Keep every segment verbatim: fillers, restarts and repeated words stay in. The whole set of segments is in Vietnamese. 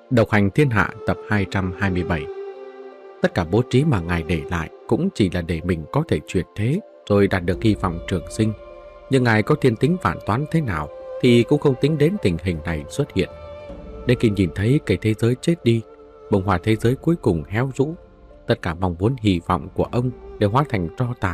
Độc hành thiên hạ tập hai trăm hai mươi bảy. Tất cả bố trí mà ngài để lại cũng chỉ là để mình có thể chuyển thế rồi đạt được hy vọng trường sinh. Nhưng ngài có thiên tính vạn toán thế nào thì cũng không tính đến tình hình này xuất hiện. Đến khi nhìn thấy cái thế giới chết đi, bông hoa thế giới cuối cùng héo rũ, tất cả mong muốn hy vọng của ông đều hóa thành tro tàn.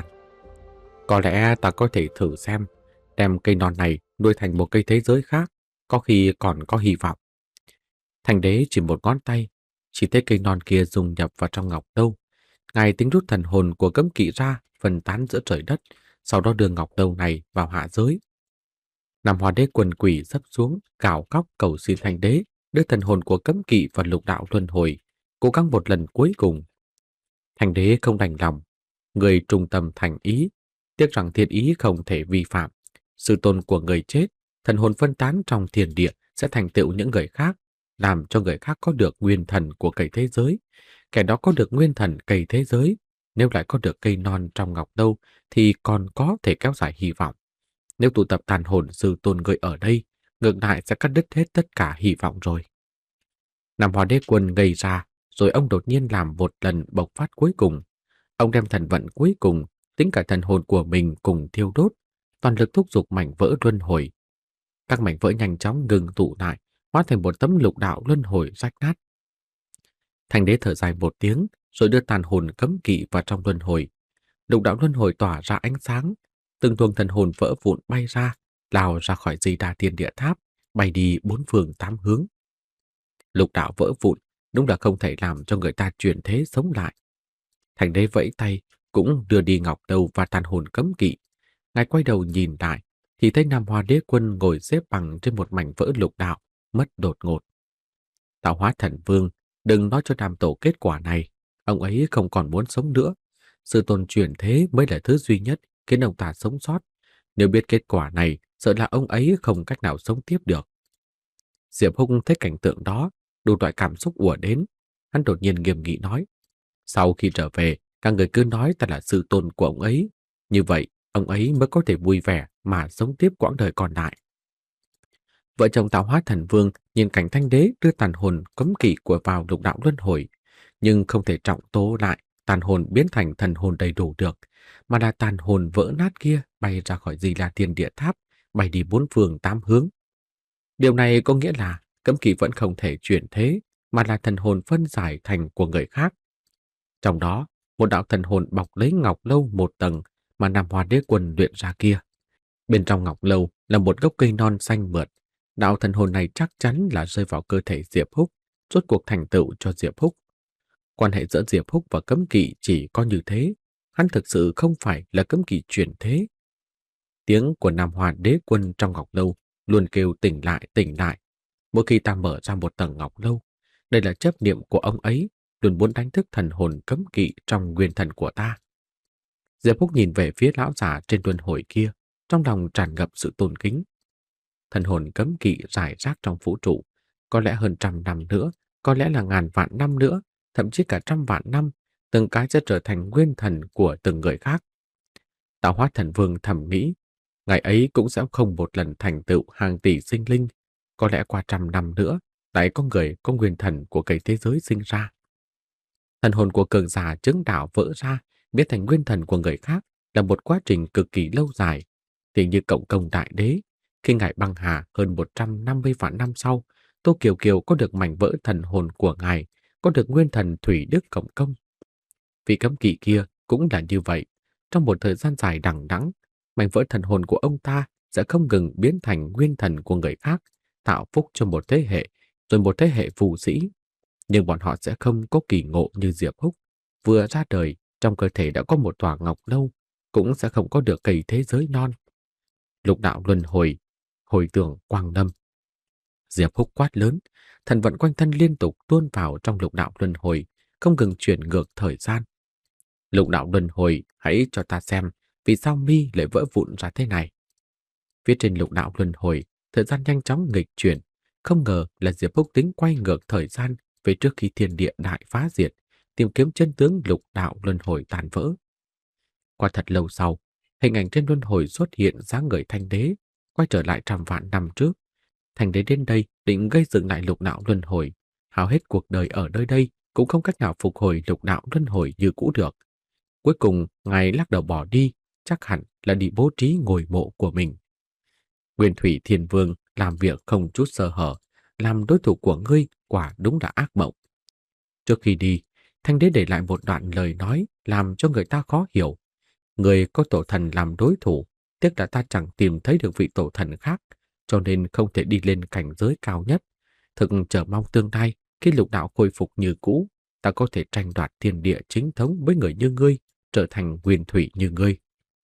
Có lẽ ta có thể thử xem, đem cây non này nuôi thành một cây thế giới khác, có khi còn có hy vọng. Thành đế chỉ một ngón tay, chỉ thấy cây non kia dung nhập vào trong ngọc lâu. Ngài tính rút thần hồn của cấm kỵ ra, phân tán giữa trời đất, sau đó đưa ngọc lâu này vào hạ giới. Nam Hoa Đế quần quỷ sắp xuống, cào cóc cầu xin thành đế đưa thần hồn của cấm kỵ vào lục đạo luân hồi, cố gắng một lần cuối cùng. Thành đế không đành lòng, người trung tâm thành ý, tiếc rằng thiên ý không thể vi phạm. Sự tôn của người chết, thần hồn phân tán trong thiên địa sẽ thành tựu những người khác, làm cho người khác có được nguyên thần của cây thế giới. Kẻ đó có được nguyên thần cây thế giới, nếu lại có được cây non trong ngọc lâu thì còn có thể kéo dài hy vọng. Nếu tụ tập tàn hồn sư tôn người ở đây, ngược lại sẽ cắt đứt hết tất cả hy vọng rồi. Nam Hoa Đế Quân ngây ra, rồi ông đột nhiên làm một lần bộc phát cuối cùng. Ông đem thần vận cuối cùng, tính cả thần hồn của mình cùng thiêu đốt, toàn lực thúc giục mảnh vỡ luân hồi. Các mảnh vỡ nhanh chóng ngừng tụ lại, hóa thành một tấm lục đạo luân hồi rách nát. Thành đế thở dài một tiếng, rồi đưa tàn hồn cấm kỵ vào trong luân hồi. Lục đạo luân hồi tỏa ra ánh sáng, từng luồng thần hồn vỡ vụn bay ra, lao ra khỏi Di Đà Thiên Địa Tháp, bay đi bốn phương tám hướng. Lục đạo vỡ vụn, đúng là không thể làm cho người ta chuyển thế sống lại. Thành đế vẫy tay, cũng đưa đi ngọc đầu và tàn hồn cấm kỵ. Ngài quay đầu nhìn lại, thì thấy Nam Hoa Đế Quân ngồi xếp bằng trên một mảnh vỡ lục đạo, mất đột ngột. Tạo Hóa Thần Vương, đừng nói cho Nam Tổ kết quả này, ông ấy không còn muốn sống nữa. Sự tồn chuyển thế mới là thứ duy nhất khiến ông ta sống sót. Nếu biết kết quả này, sợ là ông ấy không cách nào sống tiếp được. Diệp Húc thấy cảnh tượng đó, đủ loại cảm xúc ùa đến. Hắn đột nhiên nghiêm nghị nói: sau khi trở về, các người cứ nói ta là sư tôn của ông ấy. Như vậy, ông ấy mới có thể vui vẻ mà sống tiếp quãng đời còn lại. Vợ chồng Tạo Hóa Thần Vương nhìn cảnh thanh đế đưa tàn hồn cấm kỵ của vào lục đạo luân hồi, nhưng không thể trọng tố lại tàn hồn biến thành thần hồn đầy đủ được, mà là tàn hồn vỡ nát kia bay ra khỏi Di La Thiên Địa Tháp, bay đi bốn phương tám hướng. Điều này có nghĩa là cấm kỵ vẫn không thể chuyển thế, mà là thần hồn phân giải thành của người khác. Trong đó, một đạo thần hồn bọc lấy ngọc lâu một tầng mà Nam Hoa Đế Quân luyện ra kia. Bên trong ngọc lâu là một gốc cây non xanh mượt. Đạo thần hồn này chắc chắn là rơi vào cơ thể Diệp Húc, rốt cuộc thành tựu cho Diệp Húc. Quan hệ giữa Diệp Húc và cấm kỵ chỉ có như thế, hắn thực sự không phải là cấm kỵ chuyển thế. Tiếng của Nam Hoa Đế Quân trong ngọc lâu luôn kêu tỉnh lại tỉnh lại. Mỗi khi ta mở ra một tầng ngọc lâu, đây là chấp niệm của ông ấy, luôn muốn đánh thức thần hồn cấm kỵ trong nguyên thần của ta. Diệp Húc nhìn về phía lão già trên luân hồi kia, trong lòng tràn ngập sự tôn kính. Thần hồn cấm kỵ rải rác trong vũ trụ, có lẽ hơn trăm năm nữa, có lẽ là ngàn vạn năm nữa, thậm chí cả trăm vạn năm, từng cái sẽ trở thành nguyên thần của từng người khác. Tạo Hóa Thần Vương thầm nghĩ, ngày ấy cũng sẽ không một lần thành tựu hàng tỷ sinh linh, có lẽ qua trăm năm nữa, lại có người có nguyên thần của cây thế giới sinh ra. Thần hồn của cường giả chứng đạo vỡ ra, biến thành nguyên thần của người khác là một quá trình cực kỳ lâu dài. Thì như Cộng Công Đại Đế, khi ngài băng hà hơn một trăm năm mươi vạn năm sau, Tô Kiều Kiều có được mảnh vỡ thần hồn của ngài, có được nguyên thần Thủy Đức Cộng Công. Vị cấm kỵ kia cũng là như vậy. Trong một thời gian dài đằng đẵng, mảnh vỡ thần hồn của ông ta sẽ không ngừng biến thành nguyên thần của người khác, tạo phúc cho một thế hệ, rồi một thế hệ phù sĩ. Nhưng bọn họ sẽ không có kỳ ngộ như Diệp Húc, vừa ra đời trong cơ thể đã có một tòa ngọc lâu, cũng sẽ không có được cây thế giới non. Lục đạo luân hồi, hồi tưởng quang lâm. Diệp Húc quát lớn, thần vận quanh thân liên tục tuôn vào trong lục đạo luân hồi, không ngừng chuyển ngược thời gian. Lục đạo luân hồi, hãy cho ta xem vì sao mi lại vỡ vụn ra thế này. Phía trên lục đạo luân hồi, thời gian nhanh chóng nghịch chuyển, không ngờ là Diệp Húc tính quay ngược thời gian về trước khi thiên địa đại phá diệt, tìm kiếm chân tướng lục đạo luân hồi tàn vỡ. Qua thật lâu sau, hình ảnh trên luân hồi xuất hiện dáng người Thanh Đế, quay trở lại trăm vạn năm trước. Thanh Đế đến đây định gây dựng lại lục đạo luân hồi, hao hết cuộc đời ở nơi đây cũng không cách nào phục hồi lục đạo luân hồi như cũ được. Cuối cùng, ngài lắc đầu bỏ đi, chắc hẳn là đi bố trí ngôi mộ của mình. Nguyên Thủy Thiên Vương làm việc không chút sơ hở, làm đối thủ của ngươi quả đúng là ác mộng. Trước khi đi, Thanh Đế để lại một đoạn lời nói làm cho người ta khó hiểu. Người có tổ thần làm đối thủ, tiếc là ta chẳng tìm thấy được vị tổ thần khác, cho nên không thể đi lên cảnh giới cao nhất. Thực chờ mong tương lai, khi lục đạo khôi phục như cũ, ta có thể tranh đoạt thiên địa chính thống với người như ngươi, trở thành nguyên thủy như ngươi.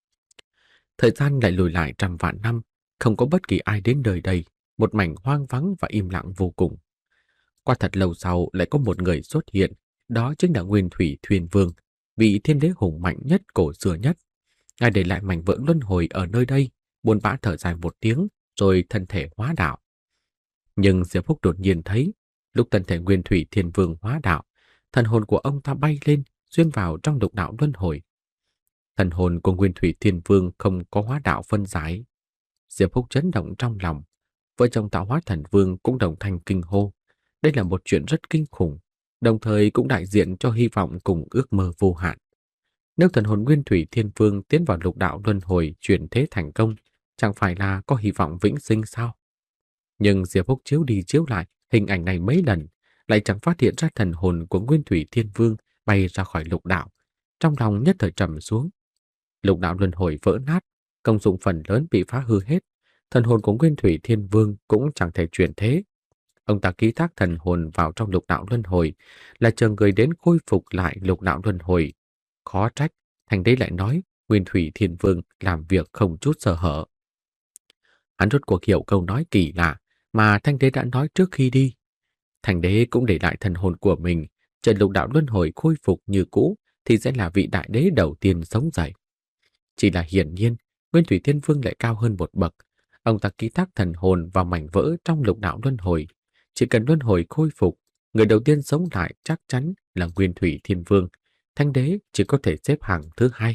Thời gian lại lùi lại trăm vạn năm, không có bất kỳ ai đến đời đây, một mảnh hoang vắng và im lặng vô cùng. Qua thật lâu sau lại có một người xuất hiện, đó chính là Nguyên Thủy Thuyền Vương, vị thiên đế hùng mạnh nhất cổ xưa nhất. Ngài để lại mảnh vỡ luân hồi ở nơi đây, buồn bã thở dài một tiếng, rồi thân thể hóa đạo. Nhưng Diệp Phúc đột nhiên thấy, lúc thân thể Nguyên Thủy Thiên Vương hóa đạo, thần hồn của ông ta bay lên, xuyên vào trong lục đạo luân hồi. Thần hồn của Nguyên Thủy Thiên Vương không có hóa đạo phân giải. Diệp Phúc chấn động trong lòng, vợ chồng Tạo Hóa Thần Vương cũng đồng thanh kinh hô. Đây là một chuyện rất kinh khủng, đồng thời cũng đại diện cho hy vọng cùng ước mơ vô hạn. Nếu thần hồn Nguyên Thủy Thiên Vương tiến vào lục đạo luân hồi chuyển thế thành công, chẳng phải là có hy vọng vĩnh sinh sao? Nhưng Diệp Phúc chiếu đi chiếu lại hình ảnh này mấy lần, lại chẳng phát hiện ra thần hồn của Nguyên Thủy Thiên Vương bay ra khỏi lục đạo. Trong lòng nhất thời trầm xuống. Lục đạo luân hồi vỡ nát, công dụng phần lớn bị phá hư hết. Thần hồn của Nguyên Thủy Thiên Vương cũng chẳng thể chuyển thế. Ông ta ký thác thần hồn vào trong lục đạo luân hồi, là chờ người đến khôi phục lại lục đạo luân hồi. Khó trách, Thành Đế lại nói Nguyên Thủy Thiên Vương làm việc không chút sơ hở. Hắn rốt cuộc hiểu câu nói kỳ lạ mà Thanh Đế đã nói trước khi đi. Thành Đế cũng để lại thần hồn của mình, chờ lục đạo luân hồi khôi phục như cũ thì sẽ là vị đại đế đầu tiên sống dậy. Chỉ là hiển nhiên, Nguyên Thủy Thiên Vương lại cao hơn một bậc. Ông ta ký thác thần hồn vào mảnh vỡ trong lục đạo luân hồi. Chỉ cần luân hồi khôi phục, người đầu tiên sống lại chắc chắn là Nguyên Thủy Thiên Vương. Thanh Đế chỉ có thể xếp hàng thứ hai.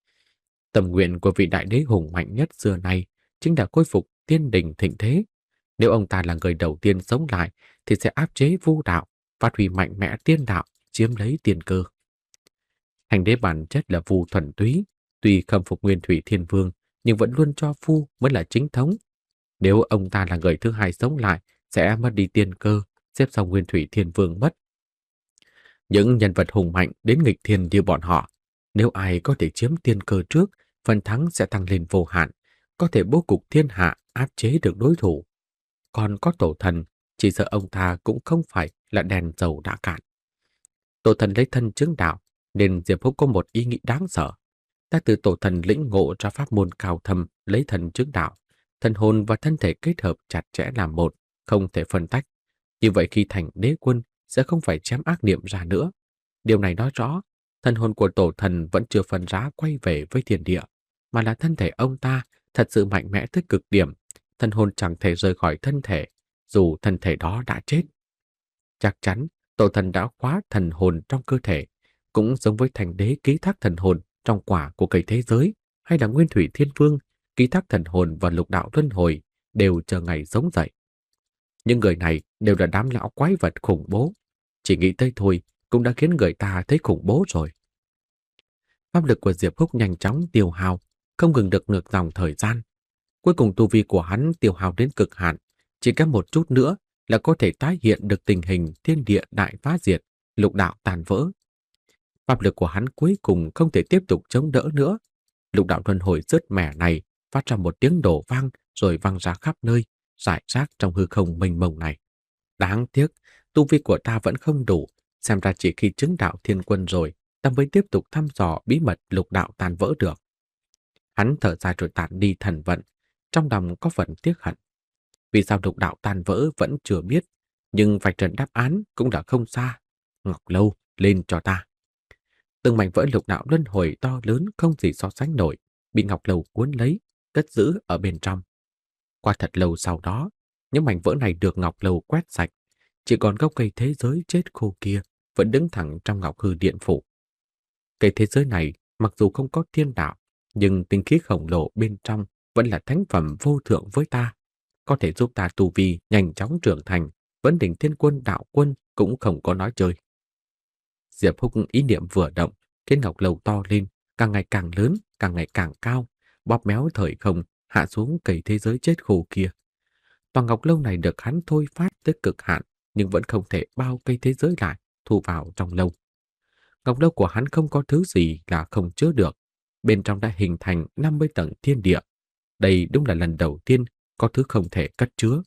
Tầm nguyện của vị đại đế hùng mạnh nhất xưa nay chính là khôi phục tiên đình thịnh thế. Nếu ông ta là người đầu tiên sống lại thì sẽ áp chế vu đạo, phát huy mạnh mẽ tiên đạo, chiếm lấy tiên cơ. Thành Đế bản chất là vu thuần túy, tuy khâm phục Nguyên Thủy Thiên Vương nhưng vẫn luôn cho vu mới là chính thống. Nếu ông ta là người thứ hai sống lại sẽ mất đi tiên cơ, xếp sau Nguyên Thủy Thiên Vương mất. Những nhân vật hùng mạnh đến nghịch thiên như bọn họ, nếu ai có thể chiếm tiên cơ trước, phần thắng sẽ tăng lên vô hạn, có thể bố cục thiên hạ áp chế được đối thủ. Còn có tổ thần, chỉ sợ ông ta cũng không phải là đèn dầu đã cạn. Tổ thần lấy thân chứng đạo, nên Diệp Phúc có một ý nghĩ đáng sợ. Ta từ tổ thần lĩnh ngộ ra pháp môn cao thâm lấy thần chứng đạo, thần hồn và thân thể kết hợp chặt chẽ làm một, không thể phân tách. Như vậy khi thành đế quân sẽ không phải chém ác niệm ra nữa. Điều này nói rõ, thần hồn của tổ thần vẫn chưa phân rã quay về với thiên địa, mà là thân thể ông ta thật sự mạnh mẽ tới cực điểm. Thần hồn chẳng thể rời khỏi thân thể, dù thân thể đó đã chết. Chắc chắn, tổ thần đã khóa thần hồn trong cơ thể, cũng giống với thành đế ký thác thần hồn trong quả của cây thế giới, hay là Nguyên Thủy Thiên Vương ký thác thần hồn vào lục đạo luân hồi, đều chờ ngày sống dậy. Những người này đều là đám lão quái vật khủng bố, chỉ nghĩ tới thôi cũng đã khiến người ta thấy khủng bố rồi. Pháp lực của Diệp Phúc nhanh chóng tiêu hao, không ngừng được ngược dòng thời gian. Cuối cùng tu vi của hắn tiêu hao đến cực hạn, chỉ kém một chút nữa là có thể tái hiện được tình hình thiên địa đại phá diệt, lục đạo tàn vỡ. Pháp lực của hắn cuối cùng không thể tiếp tục chống đỡ nữa. Lục đạo luân hồi rớt mẻ này phát ra một tiếng đổ vang rồi vang ra khắp nơi, rải rác trong hư không mênh mông này. Đáng tiếc, tu vi của ta vẫn không đủ, xem ra chỉ khi chứng đạo thiên quân rồi, ta mới tiếp tục thăm dò bí mật lục đạo tan vỡ được. Hắn thở dài rồi tản đi thần vận, trong lòng có phần tiếc hận. Vì sao lục đạo tan vỡ vẫn chưa biết, nhưng vạch trần đáp án cũng đã không xa. Ngọc Lâu, lên cho ta. Từng mảnh vỡ lục đạo luân hồi to lớn không gì so sánh nổi, bị Ngọc Lâu cuốn lấy, cất giữ ở bên trong. Qua thật lâu sau đó, những mảnh vỡ này được Ngọc Lâu quét sạch, chỉ còn gốc cây thế giới chết khô kia vẫn đứng thẳng trong Ngọc Hư Điện phủ. Cây thế giới này mặc dù không có thiên đạo, nhưng tinh khí khổng lồ bên trong vẫn là thánh phẩm vô thượng với ta, có thể giúp ta tu vi nhanh chóng trưởng thành, vấn đỉnh thiên quân đạo quân cũng không có nói chơi. Diệp Húc ý niệm vừa động, cái ngọc lâu to lên, càng ngày càng lớn, càng ngày càng cao, bóp méo thời không hạ xuống cây thế giới chết khô kia. Tòa ngọc lâu này được hắn thôi phát tới cực hạn, nhưng vẫn không thể bao cây thế giới lại, thu vào trong lâu. Ngọc lâu của hắn không có thứ gì là không chứa được. Bên trong đã hình thành năm mươi tầng thiên địa. Đây đúng là lần đầu tiên có thứ không thể cất chứa.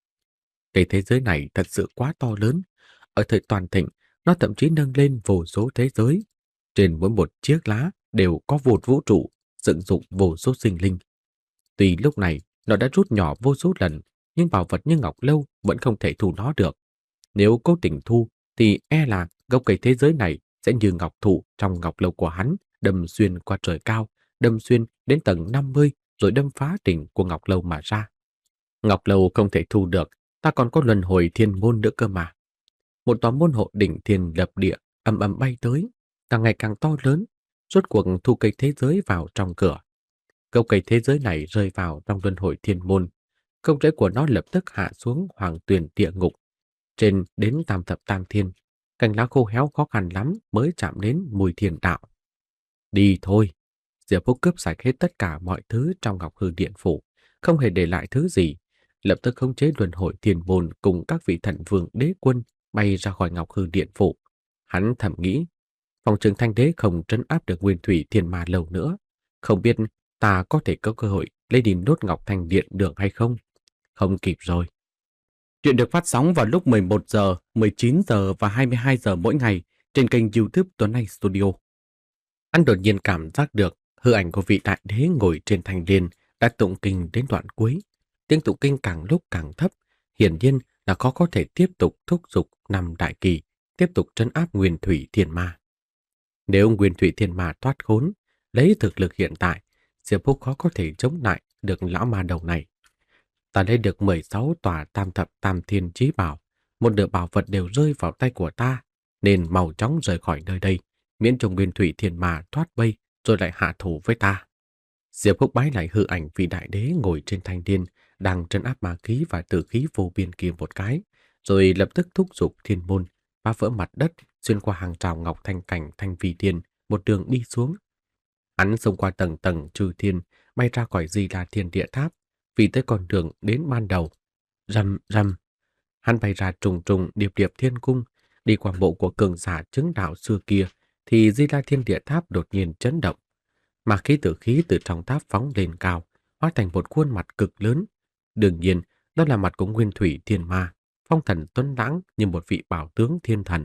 Cái thế giới này thật sự quá to lớn. Ở thời toàn thịnh, nó thậm chí nâng lên vô số thế giới. Trên mỗi một chiếc lá đều có một vũ trụ, dựng dụng vô số sinh linh. Tuy lúc này nó đã rút nhỏ vô số lần, nhưng bảo vật như ngọc lâu vẫn không thể thu nó được. Nếu cố tình thu, thì e là gốc cây thế giới này sẽ như ngọc thụ trong ngọc lâu của hắn, đâm xuyên qua trời cao, đâm xuyên đến tầng năm mươi, rồi đâm phá đỉnh của ngọc lâu mà ra. Ngọc lâu không thể thu được, ta còn có luân hồi thiên môn nữa cơ mà. Một tòa môn hộ đỉnh thiên lập địa ầm ầm bay tới, càng ngày càng to lớn, rốt cuộc thu cây thế giới vào trong cửa. Gốc cây thế giới này rơi vào trong luân hồi thiên môn, công rễ của nó lập tức hạ xuống hoàng tuyền địa ngục, trên đến tam thập tam thiên, cành lá khô héo khó khăn lắm mới chạm đến mùi thiên đạo. Đi thôi. Diệp Phúc cướp sạch hết tất cả mọi thứ trong Ngọc Hư Điện phủ, không hề để lại thứ gì, lập tức khống chế luân hồi thiên môn cùng các vị thần vương đế quân bay ra khỏi Ngọc Hư Điện phủ. Hắn thầm nghĩ, phòng trường Thanh Đế không trấn áp được Nguyên Thủy Thiên Ma lâu nữa, không biết ta có thể có cơ hội lấy đi nốt Ngọc Thanh Điện được hay không? Không kịp rồi. Chuyện được phát sóng vào lúc mười một giờ, mười chín giờ và hai mươi hai giờ mỗi ngày trên kênh YouTube Tuấn Anh Studio. Anh đột nhiên cảm giác được hư ảnh của vị đại đế ngồi trên thanh liên đã tụng kinh đến đoạn cuối. Tiếng tụng kinh càng lúc càng thấp, hiển nhiên là khó có thể tiếp tục thúc giục năm đại kỳ, tiếp tục trấn áp Nguyên Thủy Thiên Ma. Nếu Nguyên Thủy Thiên Ma thoát khốn, lấy thực lực hiện tại, Diệp Phúc khó có thể chống lại được lão ma đầu này. Ta lấy được mười sáu tòa tam thập tam thiên chí bảo, một nửa bảo vật đều rơi vào tay của ta, nên mau chóng rời khỏi nơi đây, miễn cho Nguyên Thủy Thiên Ma thoát vây rồi lại hạ thủ với ta. Diệp Húc bái lại hư ảnh vị đại đế ngồi trên thanh điên, đang trấn áp ma khí và tử khí vô biên kia một cái, rồi lập tức thúc giục thiên môn, phá vỡ mặt đất, xuyên qua hàng rào ngọc thanh cảnh thanh vi thiên, một đường đi xuống. Hắn xông qua tầng tầng trừ thiên, bay ra khỏi Di La Thiên Địa Tháp, vì tới con đường đến ban đầu. Rầm rầm, hắn bay ra trùng trùng điệp điệp thiên cung, đi qua bộ của cường giả chứng đạo xưa kia, thì Di La Thiên Địa Tháp đột nhiên chấn động. Mà khí tử khí từ trong tháp phóng lên cao, hóa thành một khuôn mặt cực lớn. Đương nhiên, đó là mặt của Nguyên Thủy Thiên Ma, phong thần tuấn lãng như một vị bảo tướng thiên thần.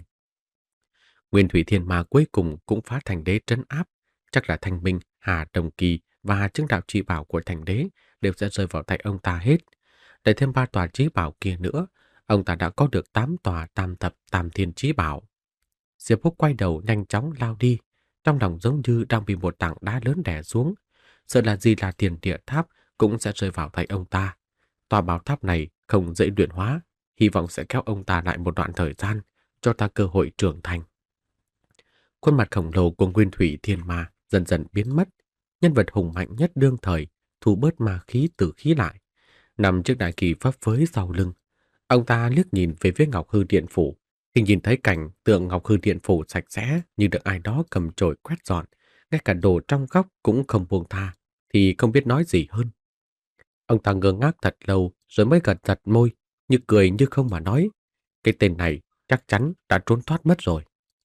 Nguyên Thủy Thiên Ma cuối cùng cũng phá thành đế trấn áp, chắc là Thanh Minh, Hà Đồng Kỳ và chứng đạo chi bảo của thành đế đều sẽ rơi vào tay ông ta hết. Để thêm ba tòa chí bảo kia nữa, ông ta đã có được tám tòa tam thập tam thiên chí bảo. Diệp Húc quay đầu nhanh chóng lao đi, trong lòng giống như đang bị một tảng đá lớn đè xuống, sợ là gì là Thiên Địa Tháp cũng sẽ rơi vào tay ông ta. Tòa bảo tháp này không dễ luyện hóa, hy vọng sẽ kéo ông ta lại một đoạn thời gian, cho ta cơ hội trưởng thành. Khuôn mặt khổng lồ của Nguyên Thủy Thiên Ma dần dần biến mất, nhân vật hùng mạnh nhất đương thời thu bớt ma khí tử khí lại, nằm trước đại kỳ phấp phới sau lưng. Ông ta liếc nhìn về phía Ngọc Hư Điện phủ, khi nhìn thấy cảnh tượng Ngọc Hư Điện phủ sạch sẽ như được ai đó cầm chổi quét dọn, ngay cả đồ trong góc cũng không buông tha, thì không biết nói gì hơn. Ông ta ngơ ngác thật lâu rồi mới gật gật môi, như cười như không mà nói, cái tên này chắc chắn đã trốn thoát mất rồi.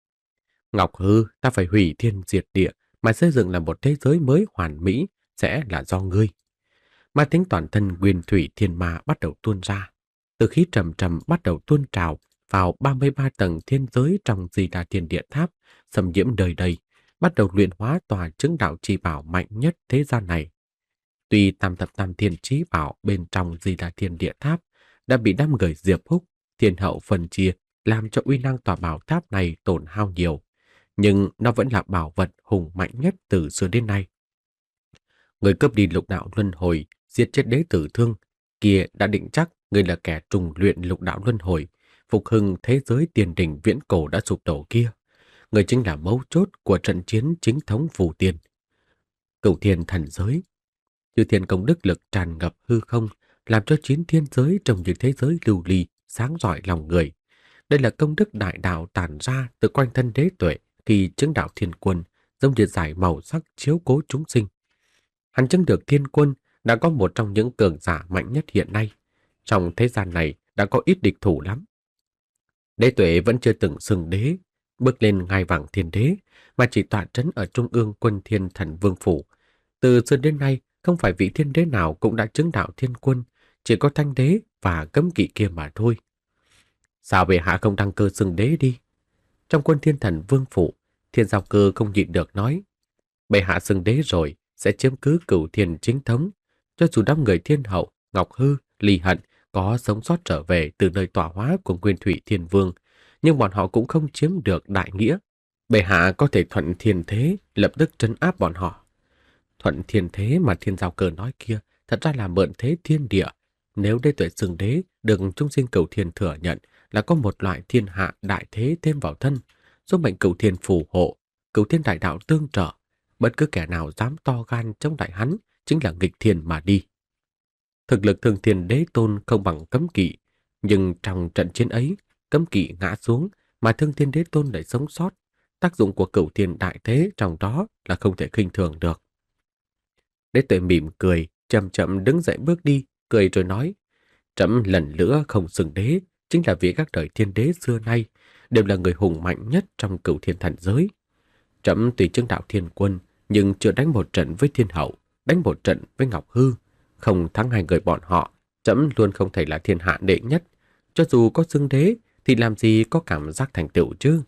Ngọc Hư, ta phải hủy thiên diệt địa mà xây dựng là một thế giới mới hoàn mỹ, sẽ là do ngươi. Ma tính toàn thân Nguyên Thủy Thiên Ma bắt đầu tuôn ra, từ khí trầm trầm bắt đầu tuôn trào vào ba mươi ba tầng thiên giới trong Di Đà Thiên Địa Tháp, xâm nhiễm đời đầy, bắt đầu luyện hóa tòa chứng đạo chi bảo mạnh nhất thế gian này. Tuy tam thập tam thiên chí bảo bên trong Di Đà Thiên Địa Tháp đã bị đám người Diệp Húc, Thiên Hậu phân chia, làm cho uy năng tòa bảo tháp này tổn hao nhiều, nhưng nó vẫn là bảo vật hùng mạnh nhất từ xưa đến nay. Người cướp đi lục đạo luân hồi, giết chết đế tử Thương, kia đã định chắc người là kẻ trùng luyện lục đạo luân hồi, phục hưng thế giới tiền đỉnh viễn cổ đã sụp đổ kia. Người chính là mấu chốt của trận chiến chính thống phù tiền. Cửu thiên thần giới, chư thiên công đức lực tràn ngập hư không, làm cho chín thiên giới trông như thế giới lưu ly, sáng rọi lòng người. Đây là công đức đại đạo tản ra từ quanh thân đế tuệ khi chứng đạo thiên quân, giống như giải màu sắc chiếu cố chúng sinh. Hắn chứng được thiên quân đã có một trong những cường giả mạnh nhất hiện nay. Trong thế gian này đã có ít địch thủ lắm. Đế tuệ vẫn chưa từng xưng đế, bước lên ngai vàng thiên đế, mà chỉ tọa trấn ở trung ương quân thiên thần vương phủ. Từ xưa đến nay, không phải vị thiên đế nào cũng đã chứng đạo thiên quân, chỉ có thanh đế và cấm kỵ kia mà thôi. Sao bệ hạ không đăng cơ xưng đế đi? Trong quân thiên thần vương phủ, Thiên Giao Cơ không nhịn được nói, bệ hạ xưng đế rồi sẽ chiếm cứ cửu thiên chính thống, cho dù đám người thiên hậu, Ngọc Hư, Ly Hận có sống sót trở về từ nơi tọa hóa của Nguyên Thủy Thiên Vương, nhưng bọn họ cũng không chiếm được đại nghĩa. Bệ hạ có thể thuận thiên thế, lập tức trấn áp bọn họ. Thuận thiên thế mà Thiên Giao Cơ nói kia, thật ra là mượn thế thiên địa. Nếu đế tuệ xưng đế được chúng sinh cửu thiên thừa nhận là có một loại thiên hạ đại thế thêm vào thân, số mệnh cửu thiên phù hộ, cửu thiên đại đạo tương trợ, bất cứ kẻ nào dám to gan chống lại hắn chính là nghịch thiên mà đi. Thực lực Thương Thiên Đế Tôn không bằng Cấm Kỵ, nhưng trong trận chiến ấy, Cấm Kỵ ngã xuống mà Thương Thiên Đế Tôn lại sống sót. Tác dụng của cửu thiên đại thế trong đó là không thể khinh thường được. Đế tuệ mỉm cười, chậm chậm đứng dậy bước đi, cười rồi nói, trẫm lần nữa không xưng đế, chính là vì các đời thiên đế xưa nay đều là người hùng mạnh nhất trong cửu thiên thần giới. Trẫm tuy chứng đạo thiên quân, nhưng chưa đánh một trận với thiên hậu, đánh một trận với Ngọc Hư, không thắng hai người bọn họ, trẫm luôn không thể là thiên hạ đệ nhất. Cho dù có xưng đế, thì làm gì có cảm giác thành tựu chứ?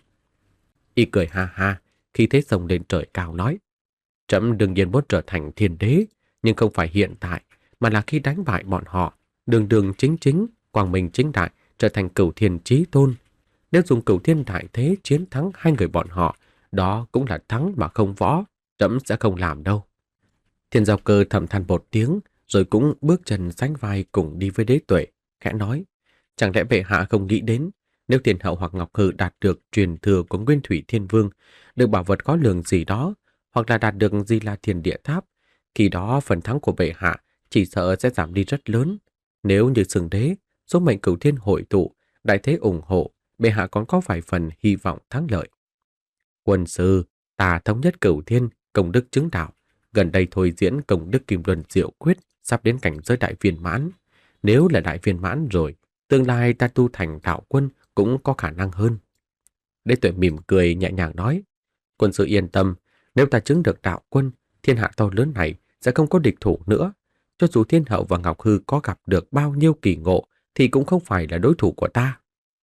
Y cười ha ha, khi thế sông lên trời cao nói, trẫm đương nhiên muốn trở thành thiên đế, nhưng không phải hiện tại, mà là khi đánh bại bọn họ, đường đường chính chính, quang minh chính đại, trở thành cửu thiên chí tôn. Nếu dùng cửu thiên đại thế chiến thắng hai người bọn họ, đó cũng là thắng mà không võ, trẫm sẽ không làm đâu. Thiên Giao Cơ thầm than một tiếng, rồi cũng bước chân sánh vai cùng đi với đế tuệ, khẽ nói, chẳng lẽ bệ hạ không nghĩ đến, nếu thiên hậu hoặc Ngọc Hư đạt được truyền thừa của Nguyên Thủy Thiên Vương, được bảo vật có lường gì đó, hoặc là đạt được Di La Thiên Địa Tháp, khi đó phần thắng của bệ hạ chỉ sợ sẽ giảm đi rất lớn. Nếu như xưng đế, số mệnh cửu thiên hội tụ, đại thế ủng hộ, bệ hạ còn có vài phần hy vọng thắng lợi. Quân sư, ta thống nhất cửu thiên, công đức chứng đạo, gần đây thôi diễn công đức Kim Luân Diệu Quyết, sắp đến cảnh giới đại viên mãn. Nếu là đại viên mãn rồi, tương lai ta tu thành đạo quân cũng có khả năng hơn. Đế tuệ mỉm cười nhẹ nhàng nói, quân sư yên tâm, nếu ta chứng được đạo quân, thiên hạ to lớn này sẽ không có địch thủ nữa. Cho dù thiên hậu và Ngọc Hư có gặp được bao nhiêu kỳ ngộ, thì cũng không phải là đối thủ của ta.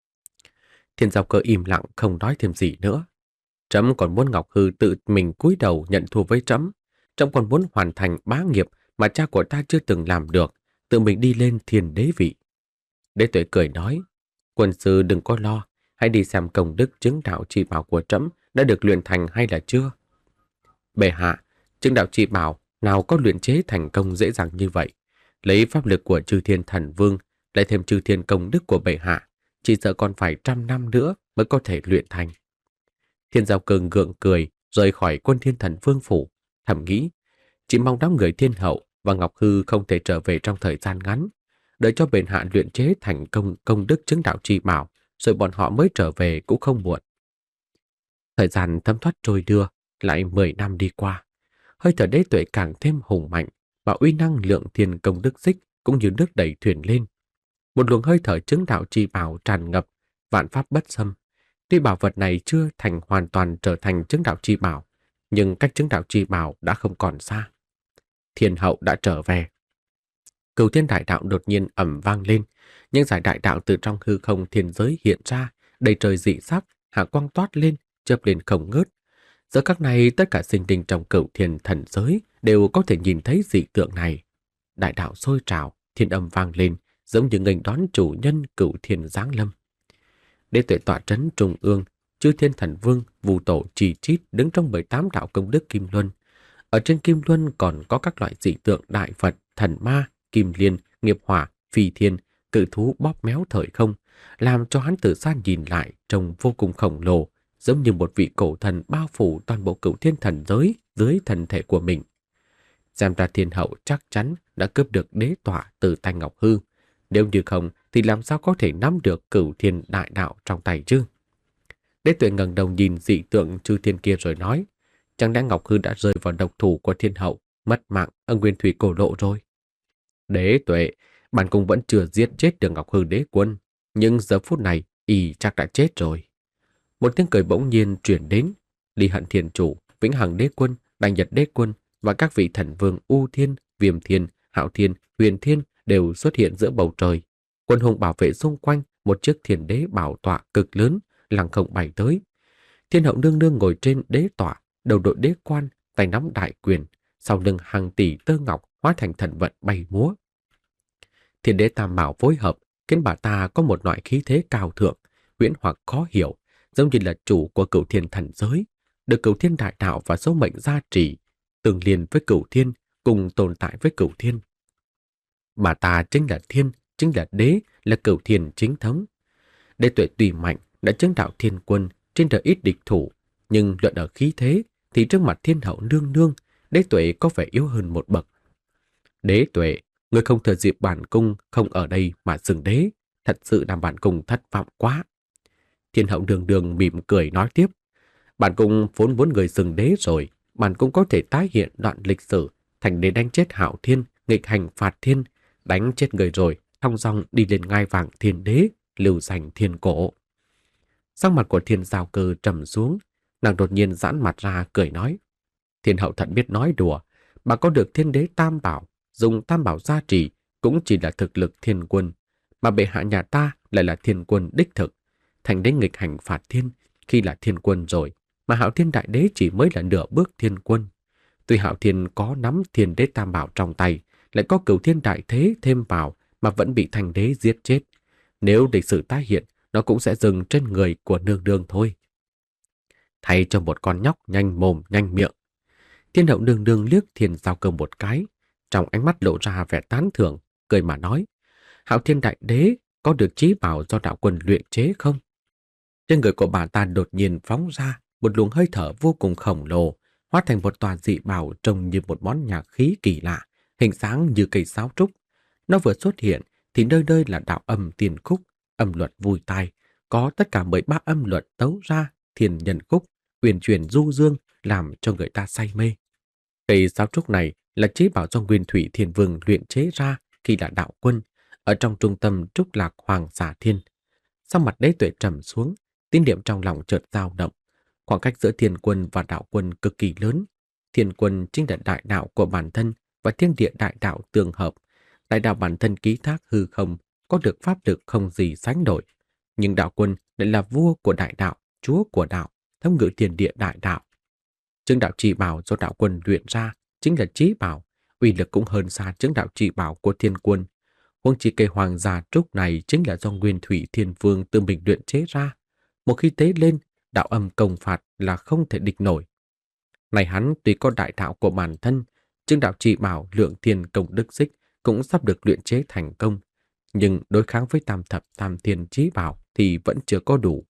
Thiên Giao Cơ im lặng không nói thêm gì nữa. Trẫm còn muốn Ngọc Hư tự mình cúi đầu nhận thua với trẫm. Trẫm còn muốn hoàn thành bá nghiệp mà cha của ta chưa từng làm được, tự mình đi lên thiên đế vị. Đế tuệ cười nói, quân sư đừng có lo, hãy đi xem công đức chứng đạo chi bảo của trẫm đã được luyện thành hay là chưa. Bệ hạ, chứng đạo chi bảo nào có luyện chế thành công dễ dàng như vậy. Lấy pháp lực của Chư Thiên Thần Vương, lại thêm Chư Thiên công đức của bệ hạ, chỉ sợ còn phải trăm năm nữa mới có thể luyện thành. Thiên Giao Cơ gượng cười, rời khỏi quân Thiên Thần Vương phủ, thầm nghĩ, chỉ mong đám người thiên hậu và Ngọc Hư không thể trở về trong thời gian ngắn, đợi cho bệ hạ luyện chế thành công công đức chứng đạo chi bảo, rồi bọn họ mới trở về cũng không muộn. Thời gian thấm thoát trôi đưa, lại mười năm đi qua. Hơi thở đế tuệ càng thêm hùng mạnh, và uy năng lượng thiên công đức xích cũng như nước đẩy thuyền lên. Một luồng hơi thở chứng đạo chi bảo tràn ngập, vạn pháp bất xâm. Tuy bảo vật này chưa thành hoàn toàn trở thành chứng đạo chi bảo, nhưng cách chứng đạo chi bảo đã không còn xa. Thiên hậu đã trở về. Cửu thiên đại đạo đột nhiên ầm vang lên, những giải đại đạo từ trong hư không thiên giới hiện ra, đầy trời dị sắc, hạ quang toát lên, chớp lên không ngớt. Giờ các này tất cả sinh linh trong cửu thiên thần giới đều có thể nhìn thấy dị tượng này. Đại đạo sôi trào, thiên âm vang lên, giống như nghênh đón chủ nhân cửu thiên giáng lâm. Đế tuệ tọa trấn trung ương, Chư Thiên Thần Vương, Vu Tổ Trì Chít đứng trong mười tám đạo công đức Kim Luân. Ở trên Kim Luân còn có các loại dị tượng đại Phật, thần ma, kim liên, nghiệp hỏa, phi thiên, cự thú bóp méo thời không, làm cho hắn từ xa nhìn lại trông vô cùng khổng lồ, giống như một vị cổ thần bao phủ toàn bộ cửu thiên thần giới dưới thân thể của mình. Xem ra thiên hậu chắc chắn đã cướp được đế tọa từ tay Ngọc Hư. Nếu như không, thì làm sao có thể nắm được Cửu Thiên đại đạo trong tay chứ? Đế Tuệ ngẩng đầu nhìn dị tượng chư thiên kia rồi nói, chẳng lẽ Ngọc Hư đã rơi vào độc thủ của thiên hậu, mất mạng ở Nguyên Thủy cổ lộ rồi? Đế Tuệ, bản cung vẫn chưa giết chết được Ngọc Hư đế quân, nhưng giờ phút này y chắc đã chết rồi. Một tiếng cười bỗng nhiên truyền đến, Ly Hận Thiên Chủ, Vĩnh Hằng đế quân, Đại Nhật đế quân và các vị thần vương U Thiên, Viêm Thiên, Hạo Thiên, Huyền Thiên đều xuất hiện giữa bầu trời. Quân hùng bảo vệ xung quanh một chiếc thiên đế bảo tọa cực lớn, lăng không bay tới. Thiên hậu nương nương ngồi trên đế tọa, đầu đội đế quan, tay nắm đại quyền, sau lưng hàng tỷ tơ ngọc hóa thành thần vận bay múa. Thiên đế tam bảo phối hợp khiến bà ta có một loại khí thế cao thượng, huyễn hoặc khó hiểu, giống như là chủ của Cửu Thiên thần giới, được Cửu Thiên đại đạo và số mệnh gia trì, tương liên với Cửu Thiên, cùng tồn tại với Cửu Thiên. Bà ta chính là thiên, chính là đế, là Cửu Thiên chính thống. Đế Tuệ tùy mạnh đã chứng đạo thiên quân, trên đời ít địch thủ, nhưng luận ở khí thế thì trước mặt thiên hậu nương nương, Đế Tuệ có vẻ yếu hơn một bậc. Đế Tuệ, người không thừa dịp bản cung không ở đây mà xưng đế, thật sự làm bản cung thất vọng quá. Thiên hậu đường đường mỉm cười nói tiếp, bản cung vốn muốn người xưng đế rồi, bản cung có thể tái hiện đoạn lịch sử, thành đế đánh chết Hạo Thiên, nghịch hành phạt thiên, đánh chết người rồi, thong dong đi lên ngai vàng thiên đế, lưu danh thiên cổ. Sắc mặt của Thiên Giao Cơ trầm xuống, nàng đột nhiên giãn mặt ra cười nói, thiên hậu thật biết nói đùa, bà có được thiên đế tam bảo, dùng tam bảo gia trì cũng chỉ là thực lực thiên quân, mà bệ hạ nhà ta lại là thiên quân đích thực, thành đế nghịch hành phạt thiên khi là thiên quân rồi, mà Hạo Thiên đại đế chỉ mới là nửa bước thiên quân. Tuy Hạo Thiên có nắm thiên đế tam bảo trong tay, lại có Cửu Thiên đại thế thêm vào mà vẫn bị thành đế giết chết. Nếu lịch sử tái hiện, nó cũng sẽ dừng trên người của nương nương thôi. Thay cho một con nhóc nhanh mồm nhanh miệng. Thiên hậu nương nương liếc Thiên Giao Cơ một cái, trong ánh mắt lộ ra vẻ tán thưởng, cười mà nói, Hạo Thiên đại đế có được chí bảo do đạo quân luyện chế không? Trên người của bà ta đột nhiên phóng ra một luồng hơi thở vô cùng khổng lồ, hóa thành một tòa dị bảo trông như một món nhạc khí kỳ lạ, hình dáng như cây sáo trúc. Nó vừa xuất hiện thì nơi nơi là đạo âm tiền khúc, âm luật vui tai, có tất cả mười ba âm luật tấu ra, thiên nhân khúc, uyển chuyển du dương, làm cho người ta say mê. Cây sáo trúc này là chí bảo do Nguyên Thủy Thiên Vương luyện chế ra khi là đạo quân, ở trong trung tâm trúc lạc Hoàng Xà Thiên. Sau mặt Đế Tuệ trầm xuống, tín niệm trong lòng chợt dao động. Khoảng cách giữa thiên quân và đạo quân cực kỳ lớn. Thiên quân chính là đại đạo của bản thân và thiên địa đại đạo tương hợp. Đại đạo bản thân ký thác hư không, có được pháp lực không gì sánh đổi. Nhưng đạo quân lại là vua của đại đạo, chúa của đạo, thống ngự thiên địa đại đạo. Chứng đạo chỉ bảo do đạo quân luyện ra chính là chí bảo, uy lực cũng hơn xa chứng đạo chỉ bảo của thiên quân. Huống chi cây hoàng gia trúc này chính là do Nguyên Thủy Thiên Vương tự mình luyện chế ra. Một khi tế lên, đạo âm công phạt là không thể địch nổi. Này hắn tuy có đại đạo của bản thân, chứng đạo chỉ bảo lượng thiên công đức xích cũng sắp được luyện chế thành công, nhưng đối kháng với tam thập tam thiên chí bảo thì vẫn chưa có đủ.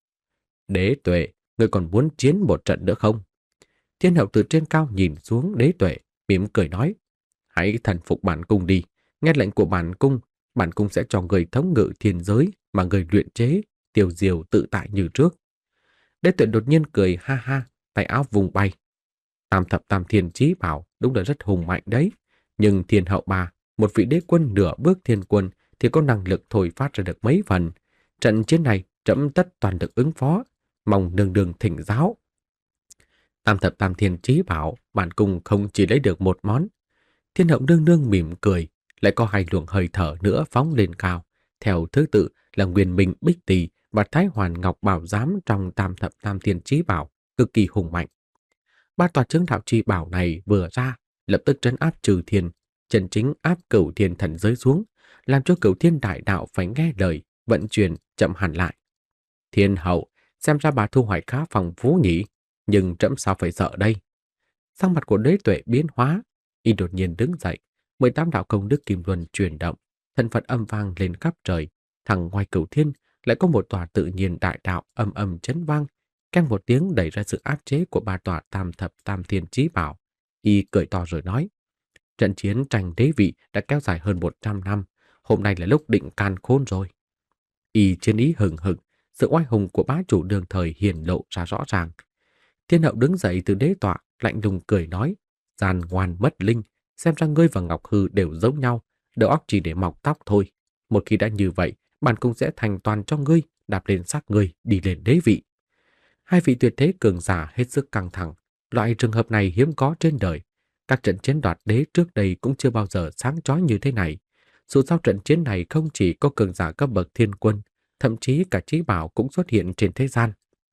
Đế Tuệ, ngươi còn muốn chiến một trận nữa không? Thiên hậu từ trên cao nhìn xuống Đế Tuệ, mỉm cười nói, hãy thần phục bản cung đi, nghe lệnh của bản cung, bản cung sẽ cho người thống ngự thiên giới mà người luyện chế, tiêu diêu tự tại như trước. Đế Tuệ đột nhiên cười ha ha, tay áo vùng bay. Tam thập tam thiên chí bảo đúng là rất hùng mạnh đấy, nhưng thiên hậu bà, một vị đế quân nửa bước thiên quân thì có năng lực thổi phát ra được mấy phần. Trận chiến này trẫm tất toàn lực ứng phó, mong nương nương thỉnh giáo. Tam thập tam thiên chí bảo, bản cung không chỉ lấy được một món. Thiên hậu nương nương mỉm cười, lại có hai luồng hơi thở nữa phóng lên cao, theo thứ tự là Nguyên Minh Bích Tỳ và Thái Hoàn Ngọc Bảo Giám trong tam thập tam thiên chí bảo, cực kỳ hùng mạnh. Ba tòa chứng đạo chi bảo này vừa ra, lập tức trấn áp trừ thiên, chân chính áp Cửu Thiên thần giới xuống, làm cho Cửu Thiên đại đạo phải nghe lời, vận chuyển chậm hẳn lại. Thiên hậu, xem ra bà thu hoạch khá phong phú nhỉ, nhưng trẫm sao phải sợ đây? Sắc mặt của Đế Tuệ biến hóa, y đột nhiên đứng dậy, mười tám đạo công đức kim luân chuyển động, thần Phật âm vang lên khắp trời, thẳng ngoài Cửu Thiên lại có một tòa tự nhiên đại đạo âm âm chấn vang, keng một tiếng đẩy ra sự áp chế của ba tòa tam thập tam thiên chí bảo. Y cười to rồi nói, trận chiến tranh đế vị đã kéo dài hơn một trăm năm, hôm nay là lúc định can khôn rồi. Y chiến ý hừng hực, sự oai hùng của bá chủ đương thời hiển lộ ra rõ ràng. Thiên hậu đứng dậy từ đế tọa, lạnh lùng cười nói, gian ngoan mất linh, xem ra ngươi và Ngọc Hư đều giống nhau, đầu óc chỉ để mọc tóc thôi. Một khi đã như vậy, bản cung sẽ thành toàn cho ngươi, đạp lên xác ngươi, đi lên đế vị. Hai vị tuyệt thế cường giả hết sức căng thẳng, loại trường hợp này hiếm có trên đời. Các trận chiến đoạt đế trước đây cũng chưa bao giờ sáng chói như thế này. Dù sao trận chiến này không chỉ có cường giả cấp bậc thiên quân, thậm chí cả trí bảo cũng xuất hiện trên thế gian.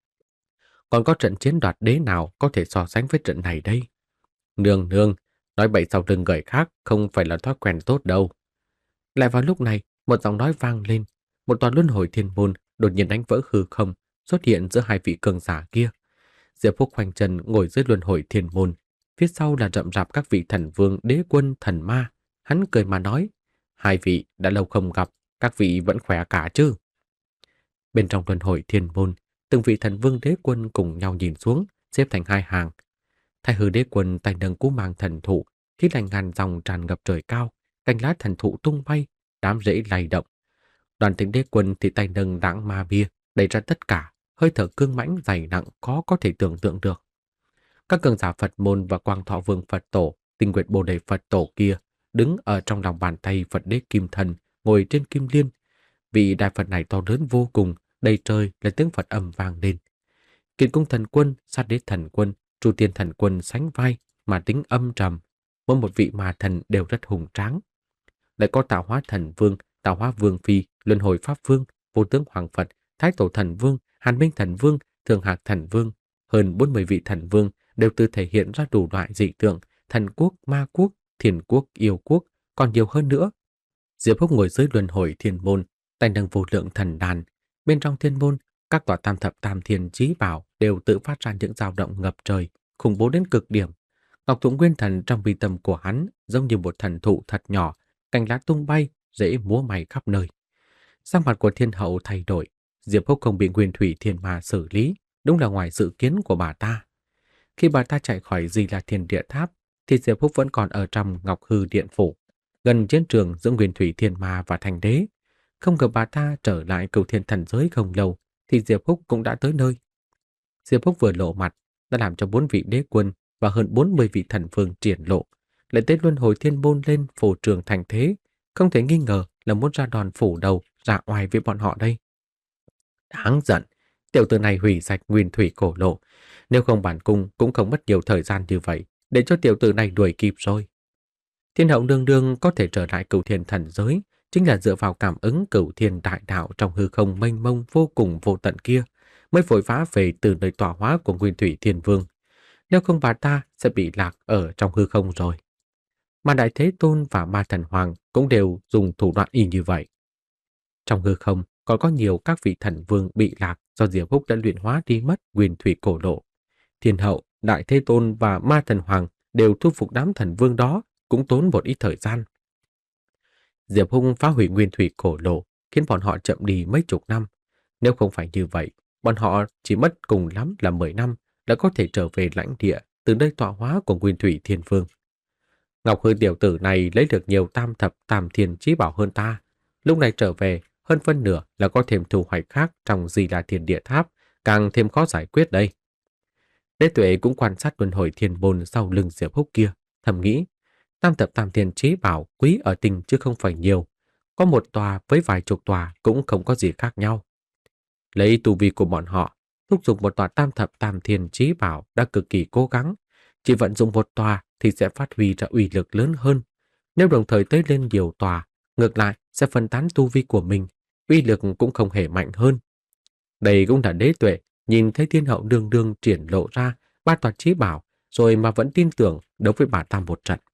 Còn có trận chiến đoạt đế nào có thể so sánh với trận này đây? Nương nương, nói bậy sau lưng người khác không phải là thói quen tốt đâu. Lại vào lúc này, một giọng nói vang lên, một tòa luân hồi thiên môn đột nhiên đánh vỡ hư không, xuất hiện giữa hai vị cường giả kia. Diệp Phúc khoanh chân ngồi dưới luân hồi thiên môn, phía sau là rậm rạp các vị thần vương, đế quân, thần ma. Hắn cười mà nói, hai vị đã lâu không gặp, các vị vẫn khỏe cả chứ? Bên trong luân hồi thiên môn, từng vị thần vương đế quân cùng nhau nhìn xuống, xếp thành hai hàng. Thái Hư đế quân tay nâng cú mang thần thụ, khí lạnh ngàn dòng tràn ngập trời cao, cành lá thần thụ tung bay, đám rễ lay động. Đoàn Thịnh đế quân thì tay nâng đãng ma bia, đẩy ra tất cả, hơi thở cương mãnh dày nặng khó có thể tưởng tượng được. Các cường giả Phật môn và Quang Thọ Vương Phật Tổ, Tinh Nguyệt Bồ Đề Phật Tổ kia đứng ở trong lòng bàn tay Phật đế Kim Thần, ngồi trên kim liên. Vị đại Phật này to lớn vô cùng, đầy trời là tiếng Phật âm vang lên. Kiện cung thần quân, sát đế thần quân, trụ tiên thần quân sánh vai mà tính âm trầm, mỗi một vị ma thần đều rất hùng tráng. Lại có tạo hóa thần vương, tạo hóa vương phi, luân hồi pháp vương, vô tướng hoàng Phật, thái tổ thần vương, hàn minh thần vương, thường hạc thần vương, hơn bốn mươi vị thần vương đều tự thể hiện ra đủ loại dị tượng, thần quốc, ma quốc, thiên quốc, yêu quốc, còn nhiều hơn nữa. Diệp Húc ngồi dưới luân hồi thiên môn, tay nâng vô lượng thần đàn. Bên trong thiên môn, các tòa tam thập tam thiên chí bảo đều tự phát ra những dao động ngập trời, khủng bố đến cực điểm. Ngọc Thụ Nguyên Thần trong bi tâm của hắn giống như một thần thụ thật nhỏ, cành lá tung bay, rễ múa may khắp nơi. Sắc mặt của thiên hậu thay đổi, Diệp Húc không bị Nguyên Thủy Thiên Ma xử lý, đúng là ngoài dự kiến của bà ta. Khi bà ta chạy khỏi Di La Thiên Địa Tháp, thì Diệp Húc vẫn còn ở trong Ngọc Hư Điện Phủ, gần chiến trường giữa Nguyên Thủy Thiên Ma và Thành Đế. Không ngờ bà ta trở lại Cửu Thiên Thần Giới không lâu, thì Diệp Húc cũng đã tới nơi. Diệp Húc vừa lộ mặt, đã làm cho bốn vị đế quân và hơn bốn mươi vị thần vương triển lộ, lại tới luân hồi thiên môn lên phổ trường thành thế, không thể nghi ngờ là muốn ra đòn phủ đầu, ra oai với bọn họ đây. Đáng giận, tiểu tử này hủy sạch nguyên thủy cổ lộ, nếu không bản cung cũng không mất nhiều thời gian như vậy để cho tiểu tử này đuổi kịp rồi. Thiên hậu nương nương có thể trở lại Cửu Thiên Thần Giới chính là dựa vào cảm ứng Cửu Thiên đại đạo trong hư không mênh mông vô cùng vô tận kia, mới vội vã về từ nơi tọa hóa của Nguyên Thủy Thiên Vương. Nếu không bà ta sẽ bị lạc ở trong hư không rồi. Mà Đại Thế Tôn và Ma Thần Hoàng cũng đều dùng thủ đoạn y như vậy. Trong hư không còn có nhiều các vị thần vương bị lạc do Diệp Húc đã luyện hóa đi mất Nguyên Thủy cổ lộ. Thiên hậu, Đại Thế Tôn và Ma Thần Hoàng đều thu phục đám thần vương đó, cũng tốn một ít thời gian. Diệp Húc phá hủy Nguyên Thủy cổ lộ, khiến bọn họ chậm đi mấy chục năm. Nếu không phải như vậy, bọn họ chỉ mất cùng lắm là mười năm đã có thể trở về lãnh địa từ nơi tọa hóa của Nguyên Thủy Thiên Vương. Ngọc Hư tiểu tử này lấy được nhiều tam thập tam thiên chí bảo hơn ta. Lúc này trở về, hơn phân nửa là có thêm thu hoạch khác trong Di La Thiên Địa Tháp, càng thêm khó giải quyết đây. Đế Tuệ cũng quan sát luân hồi thiên môn sau lưng Diệp Húc kia, thầm nghĩ, tam thập tam thiên chí bảo quý ở tình chứ không phải nhiều, có một tòa với vài chục tòa cũng không có gì khác nhau. Lấy tu vi của bọn họ, thúc giục một tòa tam thập tam thiên chí bảo đã cực kỳ cố gắng, chỉ vận dụng một tòa thì sẽ phát huy ra uy lực lớn hơn. Nếu đồng thời tới lên nhiều tòa, ngược lại sẽ phân tán tu vi của mình, uy lực cũng không hề mạnh hơn. Đây cũng là Đế Tuệ nhìn thấy thiên hậu đương đương triển lộ ra ba tòa chí bảo, rồi mà vẫn tin tưởng đấu với bà ta một trận.